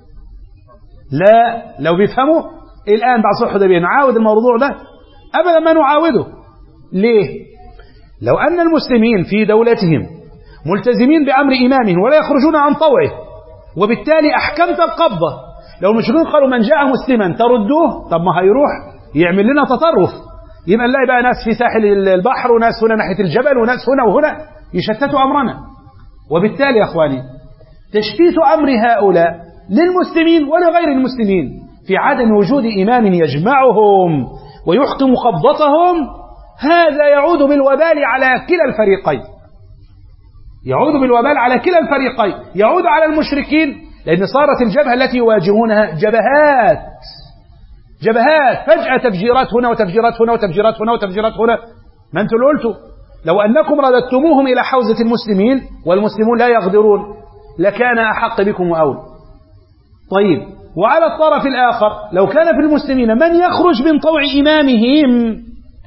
لا، لو بيفهموا الآن بعد صلح الحديبية نعاود الموضوع ده؟ أبدا ما نعاوده. ليه؟ لو أن المسلمين في دولتهم ملتزمين بأمر إمامهم ولا يخرجون عن طوعه، وبالتالي أحكمت القبضة، لو المشركين قالوا من جاء مسلما تردوه، طب ما هيروح يعمل لنا تطرف، يبقى نلاقي بقى ناس في ساحل البحر وناس هنا ناحية الجبل وناس هنا وهنا، يشتتوا أمرنا. وبالتالي يا أخواني تشتيت أمر هؤلاء للمسلمين ولغير المسلمين في عدم وجود إمام يجمعهم ويحكم قبضتهم، هذا يعود بالوبال على كلا الفريقين، يعود بالوبال على كلا الفريقين، يعود على المشركين، لأن صارت الجبهة التي يواجهونها جبهات جبهات فجأة تفجيرات هنا وتفجيرات هنا وتفجيرات هنا وتفجيرات هنا. ما أنتم اللي قلتوا لو أنكم رددتموهم إلى حوزة المسلمين والمسلمون لا يغدرون لكان أحق بكم وأولى. طيب، وعلى الطرف الآخر لو كان في المسلمين من يخرج من طوع إمامهم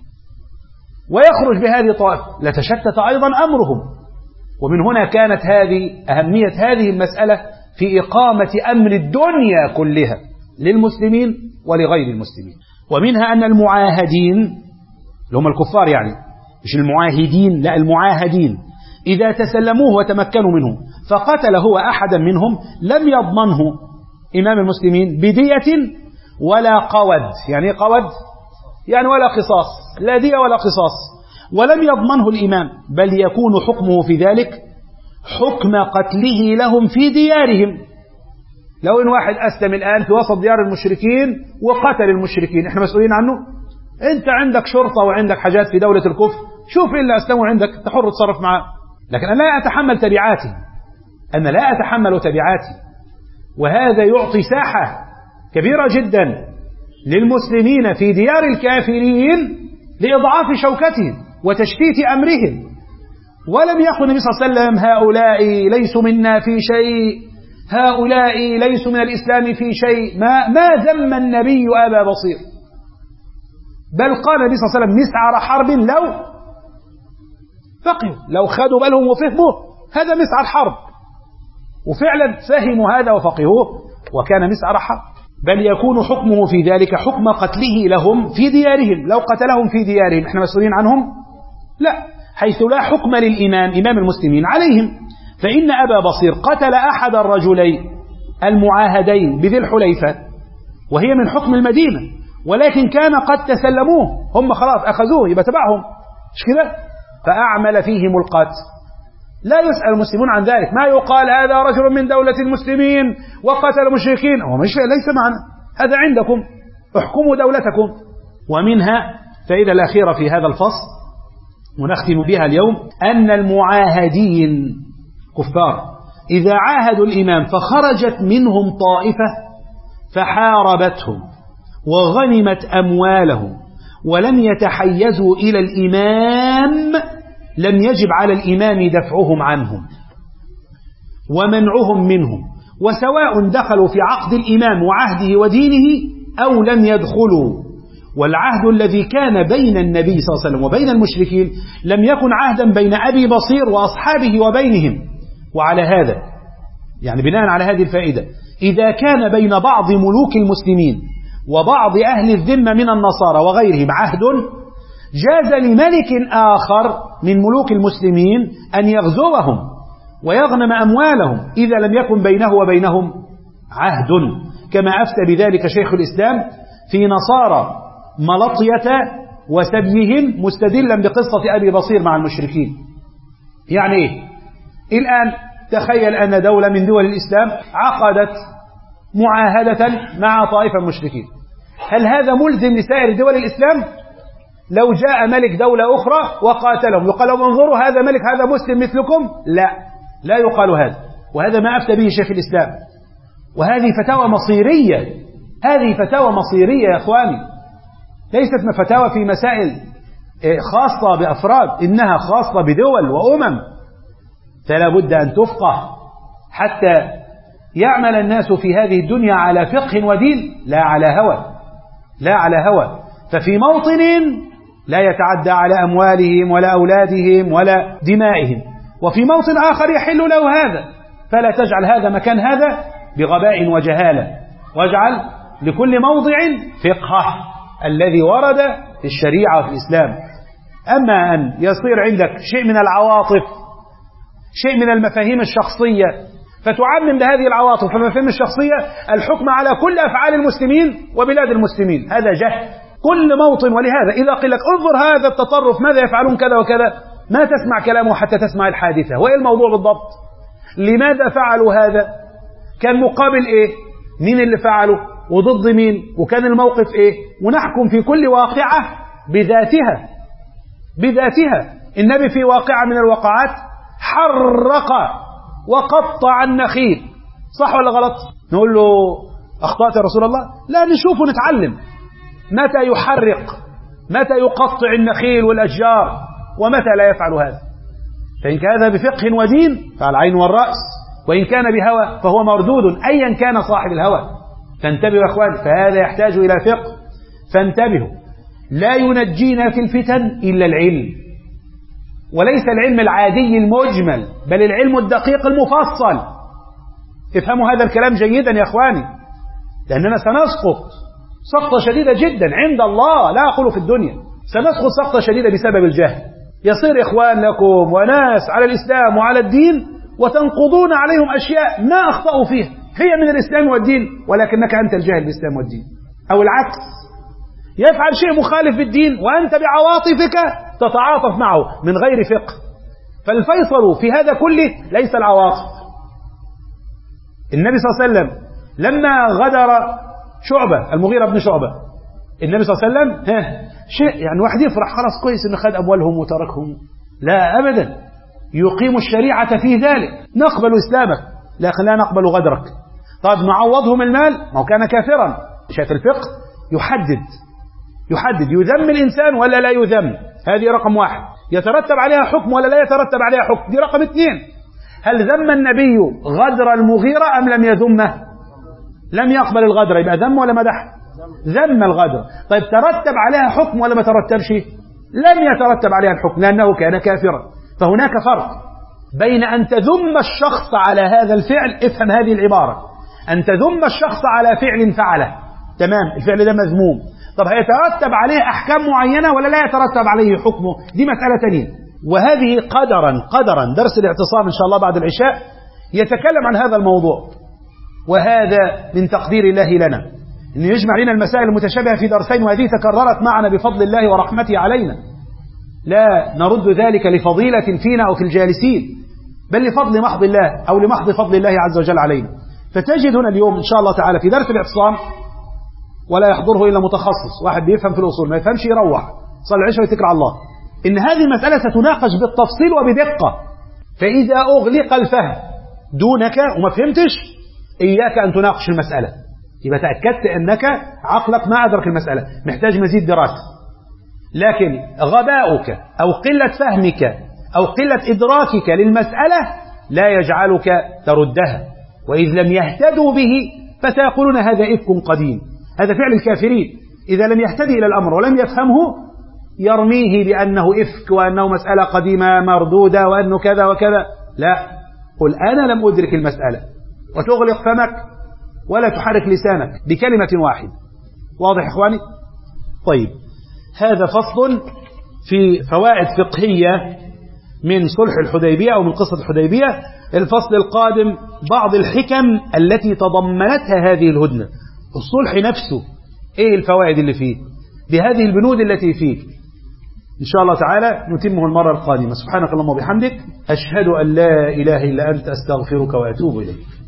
ويخرج بهذه الطائفة لتشتت أيضا أمرهم. ومن هنا كانت هذه أهمية هذه المسألة في إقامة أمر الدنيا كلها للمسلمين ولغير المسلمين. ومنها أن المعاهدين اللي هم الكفار، يعني مش المعاهدين، لا المعاهدين، إذا تسلموه وتمكنوا منه فقتل هو أحدا منهم لم يضمنه إمام المسلمين بدية ولا قود. يعني قود يعني ولا قصاص، لا دية ولا قصاص، ولم يضمنه الإمام، بل يكون حكمه في ذلك حكم قتله لهم في ديارهم. لو إن واحد أسلم الآن في وسط ديار المشركين وقتل المشركين، إحنا مسؤولين عنه؟ أنت عندك شرطة وعندك حاجات في دولة الكفر، شوف إلا أسلموا عندك تحر تصرف معه، لكن أنا لا أتحمل تبعاته، أنا لا أتحمل تبعاته. وهذا يعطي ساحة كبيرة جدا للمسلمين في ديار الكافرين لإضعاف شوكتهم وتشتيت أمرهم. ولم يقل النبي صلى الله عليه وسلم هؤلاء ليسوا منا في شيء، هؤلاء ليسوا من الإسلام في شيء، ما, ما ذم النبي أبا بصير، بل قال النبي صلى الله عليه وسلم مسعر حرب لو فقهوا، لو خدوا بالهم وفهموا هذا مسعر حرب، وفعلا فهموا هذا وفقهوه وكان مسعر حرب. بل يكون حكمه في ذلك حكم قتله لهم في ديارهم. لو قتلهم في ديارهم احنا مسؤولين عنهم؟ لا، حيث لا حكم للإمام إمام المسلمين عليهم. فإن أبا بصير قتل أحد الرجلين المعاهدين بذي الحليفة وهي من حكم المدينة، ولكن كان قد تسلموه، هم خلاص أخذوه يبقى تبعهم، مش كده؟ فأعمل فيهم القتل. لا يسأل المسلمون عن ذلك، ما يقال هذا رجل من دولة المسلمين وقتل المشركين، هو مش ليس معنا، هذا عندكم، احكموا دولتكم. ومنها فائدة الأخيرة في هذا الفصل ونختم بها اليوم، أن المعاهدين كفار إذا عاهدوا الإمام فخرجت منهم طائفة فحاربتهم وغنمت أموالهم ولم يتحيزوا إلى الإمام لم يجب على الإمام دفعهم عنهم ومنعهم منهم، وسواء دخلوا في عقد الإمام وعهده ودينه أو لم يدخلوا. والعهد الذي كان بين النبي صلى الله عليه وسلم وبين المشركين لم يكن عهدا بين أبي بصير وأصحابه وبينهم. وعلى هذا يعني بناء على هذه الفائدة، إذا كان بين بعض ملوك المسلمين وبعض أهل الذمة من النصارى وغيرهم عهد، جاز لملك آخر من ملوك المسلمين أن يغزوهم ويغنم أموالهم إذا لم يكن بينه وبينهم عهد، كما أفتى بذلك شيخ الإسلام في نصارى ملطية وسبيهم مستدلا بقصة أبي بصير مع المشركين. يعني إيه؟ الآن تخيل أن دولة من دول الإسلام عقدت معاهدة مع طائفة المشركين، هل هذا ملزم لسائر دول الإسلام؟ لو جاء ملك دولة أخرى وقاتلهم يقال لهم انظروا هذا ملك هذا مسلم مثلكم؟ لا، لا يقال هذا. وهذا ما أفتى به شيخ الإسلام، وهذه فتاوى مصيرية، هذه فتاوى مصيرية يا أخواني، ليست فتاوى في مسائل خاصة بأفراد، إنها خاصة بدول وأمم. فلا بد أن تفقه حتى يعمل الناس في هذه الدنيا على فقه ودين، لا على هوى، لا على هوى. ففي موطن لا يتعدى على أموالهم ولا أولادهم ولا دمائهم، وفي موطن آخر يحل له هذا، فلا تجعل هذا مكان هذا بغباء وجهالة، واجعل لكل موضع فقهه الذي ورد في الشريعة وفي الإسلام. أما أن يصير عندك شيء من العواطف، شيء من المفاهيم الشخصية، فتعمم بهذه العواطف والمفاهيم الشخصية الحكم على كل أفعال المسلمين وبلاد المسلمين، هذا جهل. كل موطن، ولهذا إذا قيل لك انظر هذا التطرف ماذا يفعلون كذا وكذا، ما تسمع كلامه حتى تسمع الحادثة، وإيه الموضوع بالضبط، لماذا فعلوا هذا، كان مقابل إيه، مين اللي فعله وضد مين، وكان الموقف إيه، ونحكم في كل واقعة بذاتها بذاتها. النبي في واقعة من الواقعات حرق وقطع النخيل، صح ولا غلط؟ نقول له أخطأت يا رسول الله؟ لا، نشوف ونتعلم متى يحرق، متى يقطع النخيل والأشجار، ومتى لا يفعل هذا. فإن كان هذا بفقه ودين فالعين والرأس، وإن كان بهوى فهو مردود أيا كان صاحب الهوى. فانتبهوا يا أخوان، فهذا يحتاج إلى فقه، فانتبهوا. لا ينجينا في الفتن إلا العلم، وليس العلم العادي المجمل، بل العلم الدقيق المفصل. افهموا هذا الكلام جيدا يا أخواني، لأننا سنسقط سقطة شديدة جدا عند الله، لا أقول في الدنيا، سنسقط سقطة شديدة بسبب الجهل. يصير إخوان لكم وناس على الإسلام وعلى الدين وتنقضون عليهم أشياء ما أخطأوا فيها، هي من الإسلام والدين، ولكنك أنت الجاهل بالإسلام والدين. أو العكس، يفعل شيء مخالف بالدين وأنت بعواطفك تتعاطف معه من غير فقه. فالفيصل في هذا كله ليس العواطف. النبي صلى الله عليه وسلم لما غدر شعبة، المغيرة بن شعبة، النبي صلى الله عليه وسلم ها شيء يعني واحد يفرح خلاص كويس إنه خد أموالهم وتركهم، لا أبدا، يقيم الشريعة في ذلك. نقبل إسلامك لكن لا نقبل غدرك. طيب نعوضهم المال، ما هو كان كافرا. شايف الفقه يحدد يحدد يذم الإنسان ولا لا يذم، هذه رقم واحد. يترتب عليها حكم ولا لا يترتب عليها حكم، دي رقم اثنين. هل ذم النبي غدر المغيرة أم لم يذمه؟ لم يقبل الغدر، يبقى ذم ولا مدح؟ ذم الغدر. طيب ترتب عليها حكم ولا ما ترتبش؟ لم يترتب عليها الحكم لأنه كان كافرا. فهناك فرق بين أن تذم الشخص على هذا الفعل، افهم هذه العبارة، أن تذم الشخص على فعل فعله، تمام، الفعل ده مذموم، طب هيترتب عليه أحكام معينة ولا لا يترتب عليه حكمه؟ دي مسألة ثانية. وهذه قدرا قدرا درس الاعتصام إن شاء الله بعد العشاء يتكلم عن هذا الموضوع. وهذا من تقدير الله لنا أن يجمع لنا المسائل المتشابهة في درسين، وهذه تكررت معنا بفضل الله ورحمته علينا، لا نرد ذلك لفضيلة فينا أو في الجالسين، بل لفضل محض الله أو لمحض فضل الله عز وجل علينا. فتجد هنا اليوم إن شاء الله تعالى في درس الاعتصام، ولا يحضره إلا متخصص، واحد بيفهم في الأصول، ما يفهمش يروح صلى العشاء ويتكل على الله، إن هذه المسألة ستناقش بالتفصيل وبدقة. فإذا أغلق الفهم دونك وما فهمتش، إياك أن تناقش المسألة. يبقى تأكدت أنك عقلك ما أدرك المسألة، محتاج مزيد دراسة. لكن غباؤك أو قلة فهمك أو قلة إدراكك للمسألة لا يجعلك تردها. وإذ لم يهتدوا به فسيقولون هذا إفك قديم. هذا فعل الكافرين، إذا لم يهتدي إلى الأمر ولم يفهمه يرميه بأنه إفك وأنه مسألة قديمة مردودة وأنه كذا وكذا. لا، قل أنا لم أدرك المسألة، وتغلق فمك ولا تحرك لسانك بكلمة واحدة. واضح إخواني؟ طيب، هذا فصل في فوائد فقهية من صلح الحديبية أو من قصة الحديبية. الفصل القادم بعض الحكم التي تضمنتها هذه الهدنة. الصلح نفسه إيه الفوائد اللي فيه بهذه البنود التي فيه. إن شاء الله تعالى نتمه المرة القادمة. سبحانك اللهم وبحمدك، أشهد أن لا إله إلا أنت، أستغفرك وأتوب إليك.